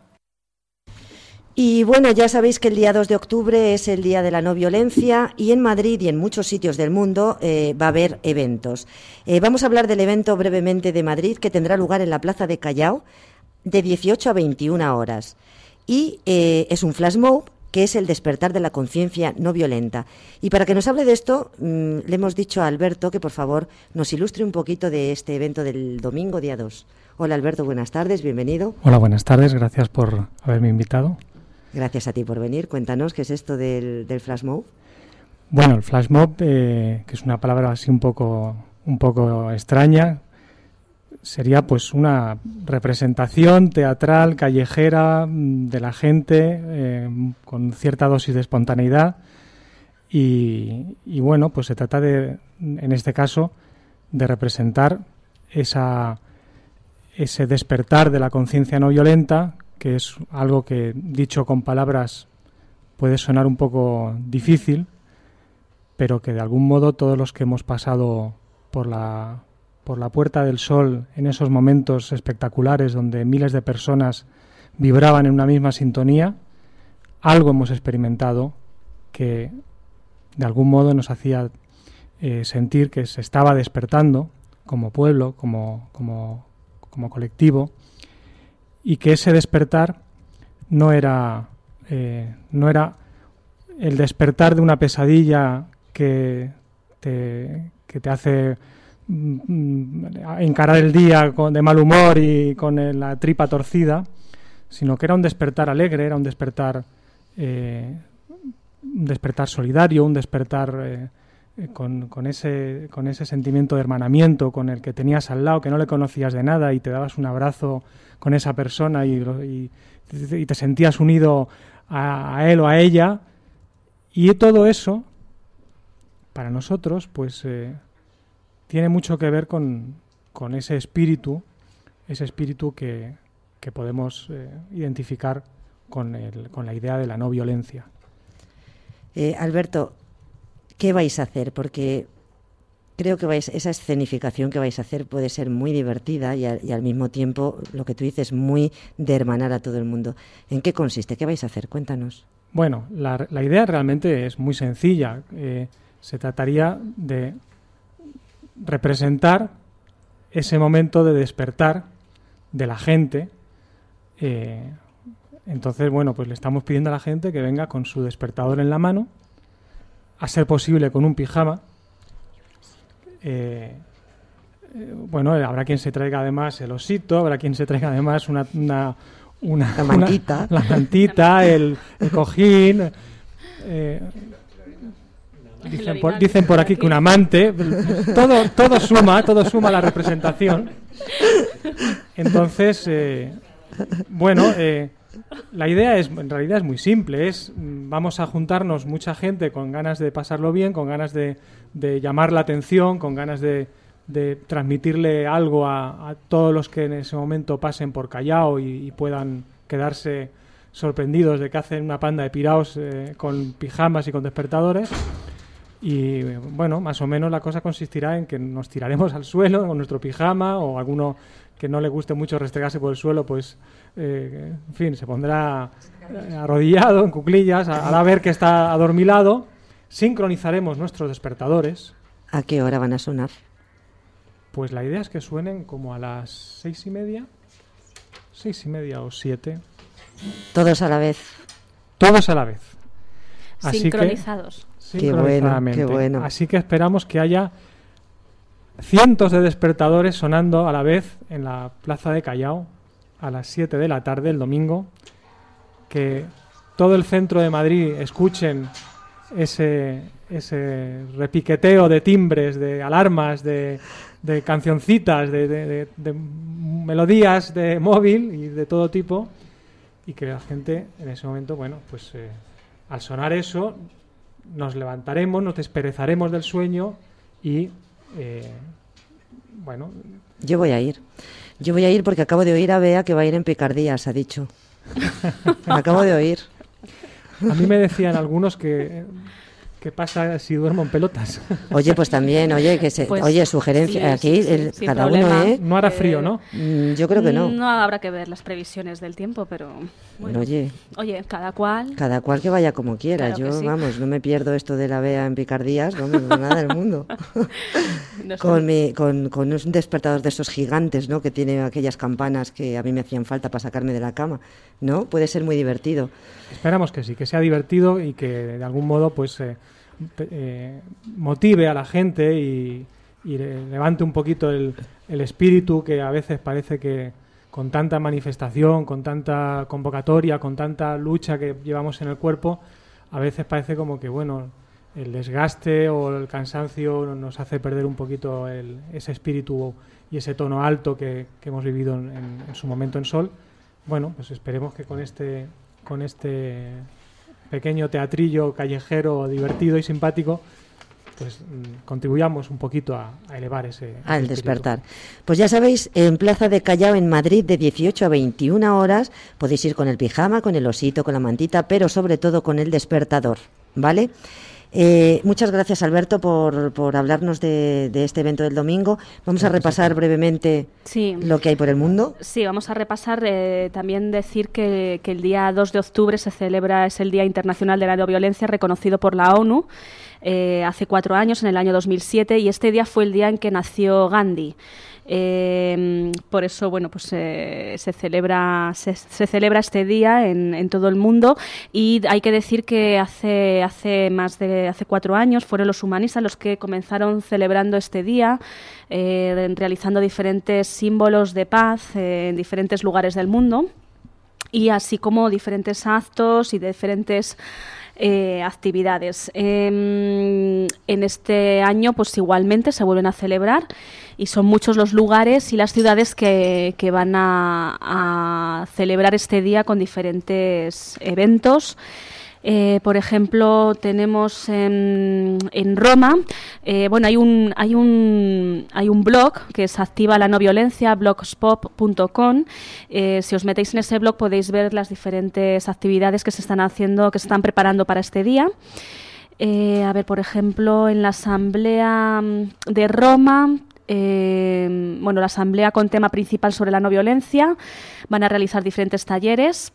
Y bueno, ya sabéis que el día dos de octubre es el Día de la No Violencia y en Madrid y en muchos sitios del mundo eh, va a haber eventos. Eh, vamos a hablar del evento brevemente de Madrid que tendrá lugar en la Plaza de Callao de dieciocho a veintiuna horas. Y eh, es un flash mob que es el despertar de la conciencia no violenta. Y para que nos hable de esto, mmm, le hemos dicho a Alberto que por favor nos ilustre un poquito de este evento del domingo día dos. Hola Alberto, buenas tardes, bienvenido. Hola, buenas tardes, gracias por haberme invitado. Gracias a ti por venir. Cuéntanos qué es esto del, del flash mob. Bueno, el flash mob, eh, que es una palabra así un poco, un poco extraña, sería pues una representación teatral, callejera de la gente, eh, con cierta dosis de espontaneidad y, y bueno, pues se trata de, en este caso, de representar esa, ese despertar de la conciencia no violenta, que es algo que, dicho con palabras, puede sonar un poco difícil, pero que de algún modo todos los que hemos pasado por la por la Puerta del Sol en esos momentos espectaculares donde miles de personas vibraban en una misma sintonía, algo hemos experimentado que de algún modo nos hacía eh, sentir que se estaba despertando como pueblo, como, como, como colectivo, y que ese despertar no era, eh, no era el despertar de una pesadilla que te, que te hace encarar el día con, de mal humor y con el, la tripa torcida, sino que era un despertar alegre, era un despertar eh, un despertar solidario, un despertar eh, eh, con, con ese con ese sentimiento de hermanamiento con el que tenías al lado, que no le conocías de nada y te dabas un abrazo con esa persona y, y, y te sentías unido a, a él o a ella, y todo eso para nosotros pues eh, tiene mucho que ver con, con ese espíritu, ese espíritu que, que podemos eh, identificar con, el, con la idea de la no violencia. Eh, Alberto, ¿qué vais a hacer? Porque creo que vais, esa escenificación que vais a hacer puede ser muy divertida y, a, y al mismo tiempo, lo que tú dices, muy de hermanar a todo el mundo. ¿En qué consiste? ¿Qué vais a hacer? Cuéntanos. Bueno, la, la idea realmente es muy sencilla. Eh, se trataría de representar ese momento de despertar de la gente. Eh, entonces, bueno, pues le estamos pidiendo a la gente que venga con su despertador en la mano, a ser posible con un pijama. Eh, eh, bueno, habrá quien se traiga además el osito, habrá quien se traiga además una... una, una la mantita. Una, la mantita, el, el cojín... Eh, Dicen por, dicen por aquí que un amante, todo, todo suma, todo suma a la representación. Entonces, eh, bueno, eh, la idea es, en realidad es muy simple, es vamos a juntarnos mucha gente con ganas de pasarlo bien, con ganas de, de llamar la atención, con ganas de, de transmitirle algo a, a todos los que en ese momento pasen por Callao y, y puedan quedarse sorprendidos de que hacen una panda de piraos eh, con pijamas y con despertadores. Y bueno, más o menos la cosa consistirá en que nos tiraremos al suelo con nuestro pijama, o alguno que no le guste mucho restregarse por el suelo, pues eh, en fin, se pondrá eh, arrodillado en cuclillas a, a la ver que está adormilado. Sincronizaremos nuestros despertadores. ¿A qué hora van a sonar? Pues la idea es que suenen como a las seis y media, seis y media o siete. Todos a la vez. Todos a la vez. Así Sincronizados. Que, qué bueno, qué bueno. Así que esperamos que haya cientos de despertadores sonando a la vez en la plaza de Callao a las siete de la tarde el domingo. Que todo el centro de Madrid escuchen ese, ese repiqueteo de timbres, de alarmas, de, de cancioncitas, de, de, de, de melodías de móvil y de todo tipo, y que la gente en ese momento, bueno, pues eh, al sonar eso nos levantaremos, nos desperezaremos del sueño y eh, bueno. Yo voy a ir. Yo voy a ir porque acabo de oír a Bea que va a ir en picardías, ha dicho. Acabo de oír. A mí me decían algunos que ¿qué pasa si duermo en pelotas? Oye, pues también, oye, que se, pues, oye, sugerencia sí, aquí, sí, el, sí, cada problema. uno, ¿eh? No hará frío, ¿no? Mm, yo creo que no. No habrá que ver las previsiones del tiempo, pero bueno. Oye, Oye, cada cual. cada cual que vaya como quiera. Claro que Yo, sí. vamos, no me pierdo esto de la Bea en picardías, vamos, no nada del mundo. No sé. con, mi, con, con un despertador de esos gigantes, ¿no? Que tiene aquellas campanas que a mí me hacían falta para sacarme de la cama, ¿no? Puede ser muy divertido. Esperamos que sí, que sea divertido y que de algún modo pues eh, eh, motive a la gente y, y le- levante un poquito el, el espíritu, que a veces parece que con tanta manifestación, con tanta convocatoria, con tanta lucha que llevamos en el cuerpo, a veces parece como que, bueno, el desgaste o el cansancio nos hace perder un poquito el- ese espíritu y ese tono alto que, que hemos vivido en, en- en su momento en Sol. Bueno, pues esperemos que con este, con este pequeño teatrillo callejero divertido y simpático, pues mm, contribuyamos un poquito a, a elevar ese, Al ese despertar. Pues ya sabéis, en Plaza de Callao, en Madrid, de dieciocho a veintiuna horas, podéis ir con el pijama, con el osito, con la mantita, pero sobre todo con el despertador, ¿vale? Eh, muchas gracias, Alberto, por, por hablarnos de, de este evento del domingo. Vamos a repasar brevemente Sí. lo que hay por el mundo. Sí, vamos a repasar, eh, también decir que, que el día dos de octubre se celebra, es el Día Internacional de la No Violencia, reconocido por la ONU eh, hace cuatro años, en el año dos mil siete, y este día fue el día en que nació Gandhi. Eh, por eso, bueno, pues eh, se celebra se, se celebra este día en, en todo el mundo, y hay que decir que hace hace más de hace cuatro años fueron los humanistas los que comenzaron celebrando este día, eh, realizando diferentes símbolos de paz eh, en diferentes lugares del mundo, y así como diferentes actos y diferentes eh, actividades. Eh, en este año, pues igualmente se vuelven a celebrar, y son muchos los lugares y las ciudades que, que van a, a celebrar este día con diferentes eventos. Eh, por ejemplo, tenemos en, en Roma, eh, bueno, hay un hay un hay un blog que es Activa la No Violencia, blogspot punto com. Eh, si os metéis en ese blog podéis ver las diferentes actividades que se están haciendo, que se están preparando para este día. Eh, a ver, por ejemplo, en la Asamblea de Roma, eh, bueno, la Asamblea con tema principal sobre la no violencia, van a realizar diferentes talleres.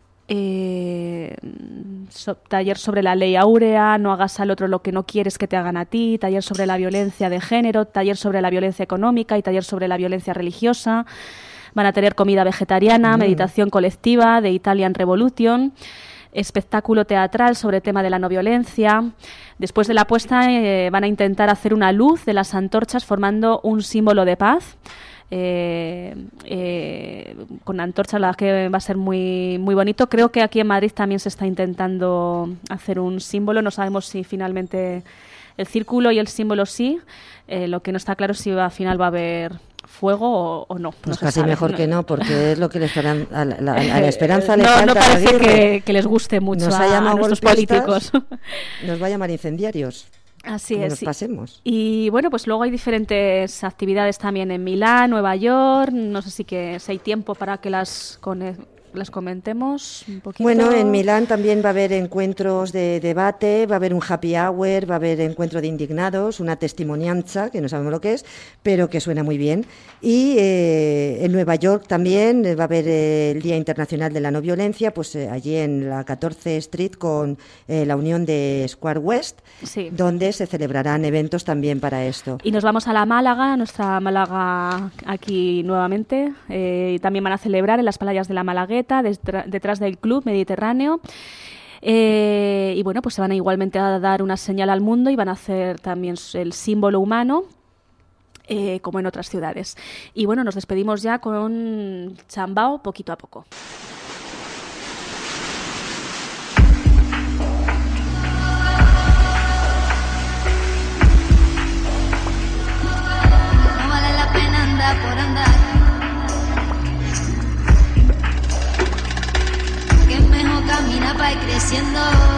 Eh, so, taller sobre la ley áurea, no hagas al otro lo que no quieres que te hagan a ti, taller sobre la violencia de género, taller sobre la violencia económica y taller sobre la violencia religiosa. Van a tener comida vegetariana, Mm. meditación colectiva de Italian Revolution, espectáculo teatral sobre tema de la no violencia. Después de la puesta eh, van a intentar hacer una luz de las antorchas formando un símbolo de paz. Eh, eh, con antorchas, la verdad que va a ser muy muy bonito. Creo que aquí en Madrid también se está intentando hacer un símbolo. No sabemos si finalmente el círculo y el símbolo sí. Eh, lo que no está claro es si va, al final va a haber fuego o, o no. Pues no se casi sabe. mejor No. que no, porque es lo que le esperan, a, la, a la- a la esperanza le no, falta. no parece Aguirre. que, que les guste mucho Nos ha a, a llamado nuestros golpistas, políticos. Nos va a llamar incendiarios. Así que es. nos pasemos. Y bueno, pues luego hay diferentes actividades también en Milán, Nueva York. No sé si, que, si hay tiempo para que las, con, las comentemos un poquito. Bueno, en Milán también va a haber encuentros de debate, va a haber un happy hour, va a haber encuentro de indignados, una testimonianza, que no sabemos lo que es, pero que suena muy bien. Y eh, en Nueva York también va a haber eh, el Día Internacional de la No Violencia, pues eh, allí en la catorce Street con eh, la unión de Square West, sí. donde se celebrarán eventos también para esto. Y nos vamos a la Málaga, nuestra Málaga aquí nuevamente. Eh, también van a celebrar en las playas de la Malagueta, detrás del Club Mediterráneo. Eh, y bueno, pues se van a igualmente a dar una señal al mundo y van a hacer también el símbolo humano, eh, como en otras ciudades. Y bueno, nos despedimos ya con Chambao poquito a poco. No vale la pena andar por andar, que es mejor caminar para ir creciendo.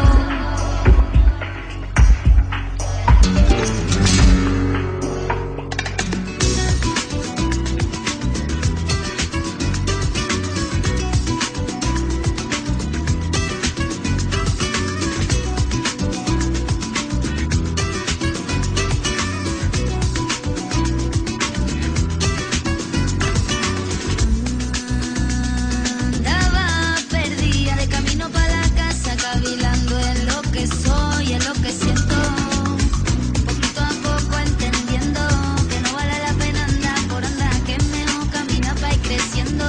Andaba perdida de camino para la casa, cavilando en lo que soy, en lo que siento, poquito a poco entendiendo que no vale la pena andar por andar, que es mejor caminar para ir creciendo.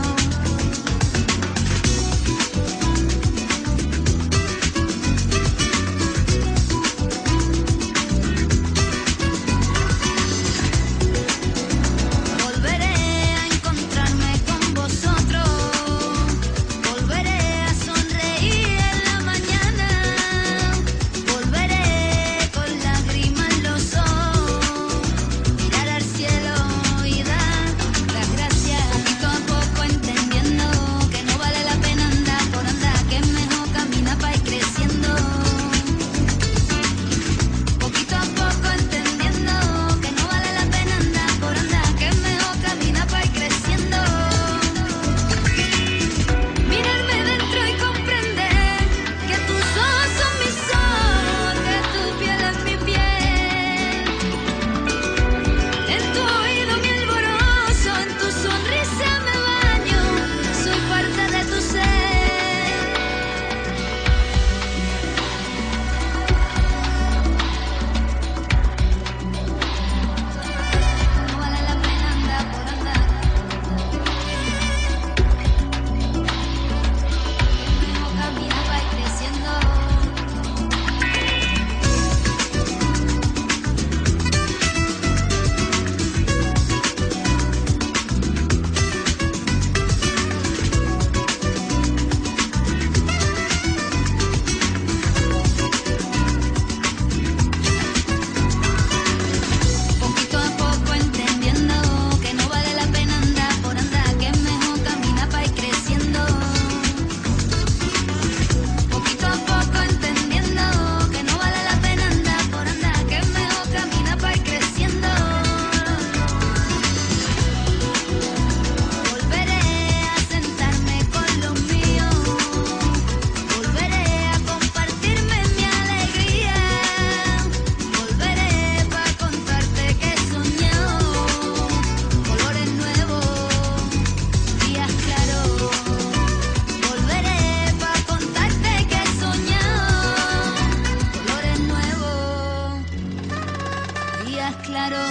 Volveré a encontrarme con vosotros, volveré a sonreír en la mañana, volveré con lágrimas en los ojos, mirar al cielo y dar las gracias, poquito a poco entendiendo que no vale la pena andar por andar, que es mejor caminar para ir creciendo. Poquito a poco entendiendo que no vale la pena andar por andar, que es mejor caminar para ir creciendo. Mirarme dentro y comprender que tus ojos son mis ojos, que tu piel es mi piel. En tu oído mi alborozo, en tu sonrisa me baño, soy parte de tu ser. No vale la pena andar por andar, mejor caminar para ir creciendo. Poquito a poco entendiendo que no vale la pena andar por andar, que es mejor caminar para ir creciendo. Poquito a poco entendiendo que no vale la pena andar por andar, que es mejor caminar para ir creciendo. Volveré a sentarme con los míos, volveré a compartirme mi alegría, volveré para contarte que he soñado colores nuevos, días claros. Volveré para contarte que he soñado colores nuevos, días claros.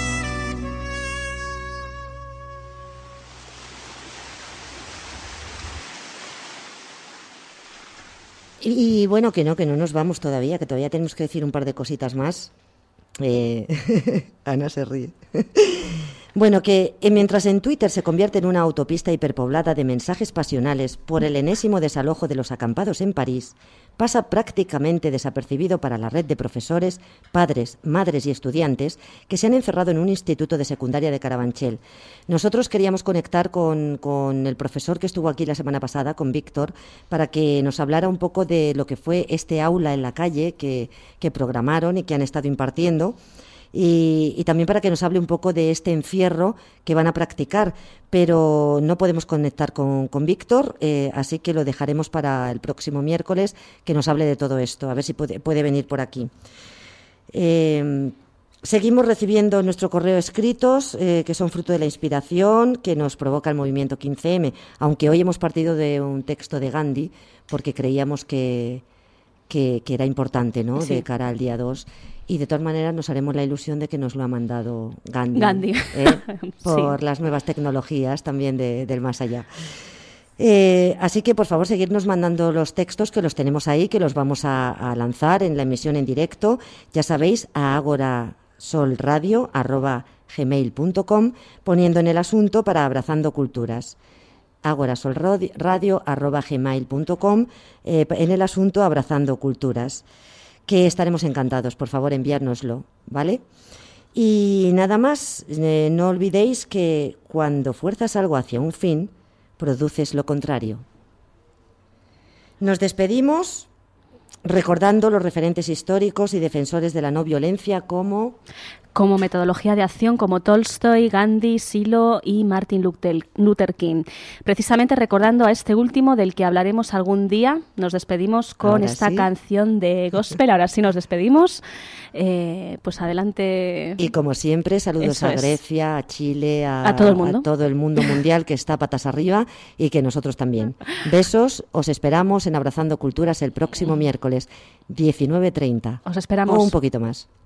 Y, y bueno, que no, que no nos vamos todavía, que todavía tenemos que decir un par de cositas más. Eh, Ana se ríe. Bueno, que eh, mientras en Twitter se convierte en una autopista hiperpoblada de mensajes pasionales por el enésimo desalojo de los acampados en París, pasa prácticamente desapercibido para la red de profesores, padres, madres y estudiantes que se han encerrado en un instituto de secundaria de Carabanchel. Nosotros queríamos conectar con, con el profesor que estuvo aquí la semana pasada, con Víctor, para que nos hablara un poco de lo que fue este aula en la calle que, que programaron y que han estado impartiendo. Y, y también para que nos hable un poco de este encierro que van a practicar, pero no podemos conectar con, con Víctor, eh, así que lo dejaremos para el próximo miércoles que nos hable de todo esto, a ver si puede, puede venir por aquí. Eh, seguimos recibiendo en nuestro correo escritos eh, que son fruto de la inspiración que nos provoca el movimiento quince eme, aunque hoy hemos partido de un texto de Gandhi porque creíamos que, que, que era importante, ¿no? Sí. De cara al día dos. Y de todas maneras nos haremos la ilusión de que nos lo ha mandado Gandhi, Gandhi. ¿eh? Por Sí. las nuevas tecnologías también de, del más allá. Eh, así que, por favor, seguirnos mandando los textos, que los tenemos ahí, que los vamos a, a lanzar en la emisión en directo. Ya sabéis, a agorasolradio arroba gmail punto com, poniendo en el asunto para Abrazando Culturas. agorasolradio arroba gmail punto com, eh, en el asunto Abrazando Culturas, que estaremos encantados. Por favor, enviárnoslo, ¿vale? Y nada más, eh, no olvidéis que cuando fuerzas algo hacia un fin, produces lo contrario. Nos despedimos recordando los referentes históricos y defensores de la no violencia como... Como metodología de acción como Tolstoy, Gandhi, Silo y Martin Luther King. Precisamente recordando a este último del que hablaremos algún día, nos despedimos con Ahora esta sí. canción de gospel. Ahora sí nos despedimos. Eh, pues adelante. Y como siempre, saludos Eso a es. Grecia, a Chile, a, A todo el mundo. a todo el mundo mundial que está patas arriba y que nosotros también. Besos, os esperamos en Abrazando Culturas el próximo miércoles, diecinueve treinta. Os esperamos. O un poquito más.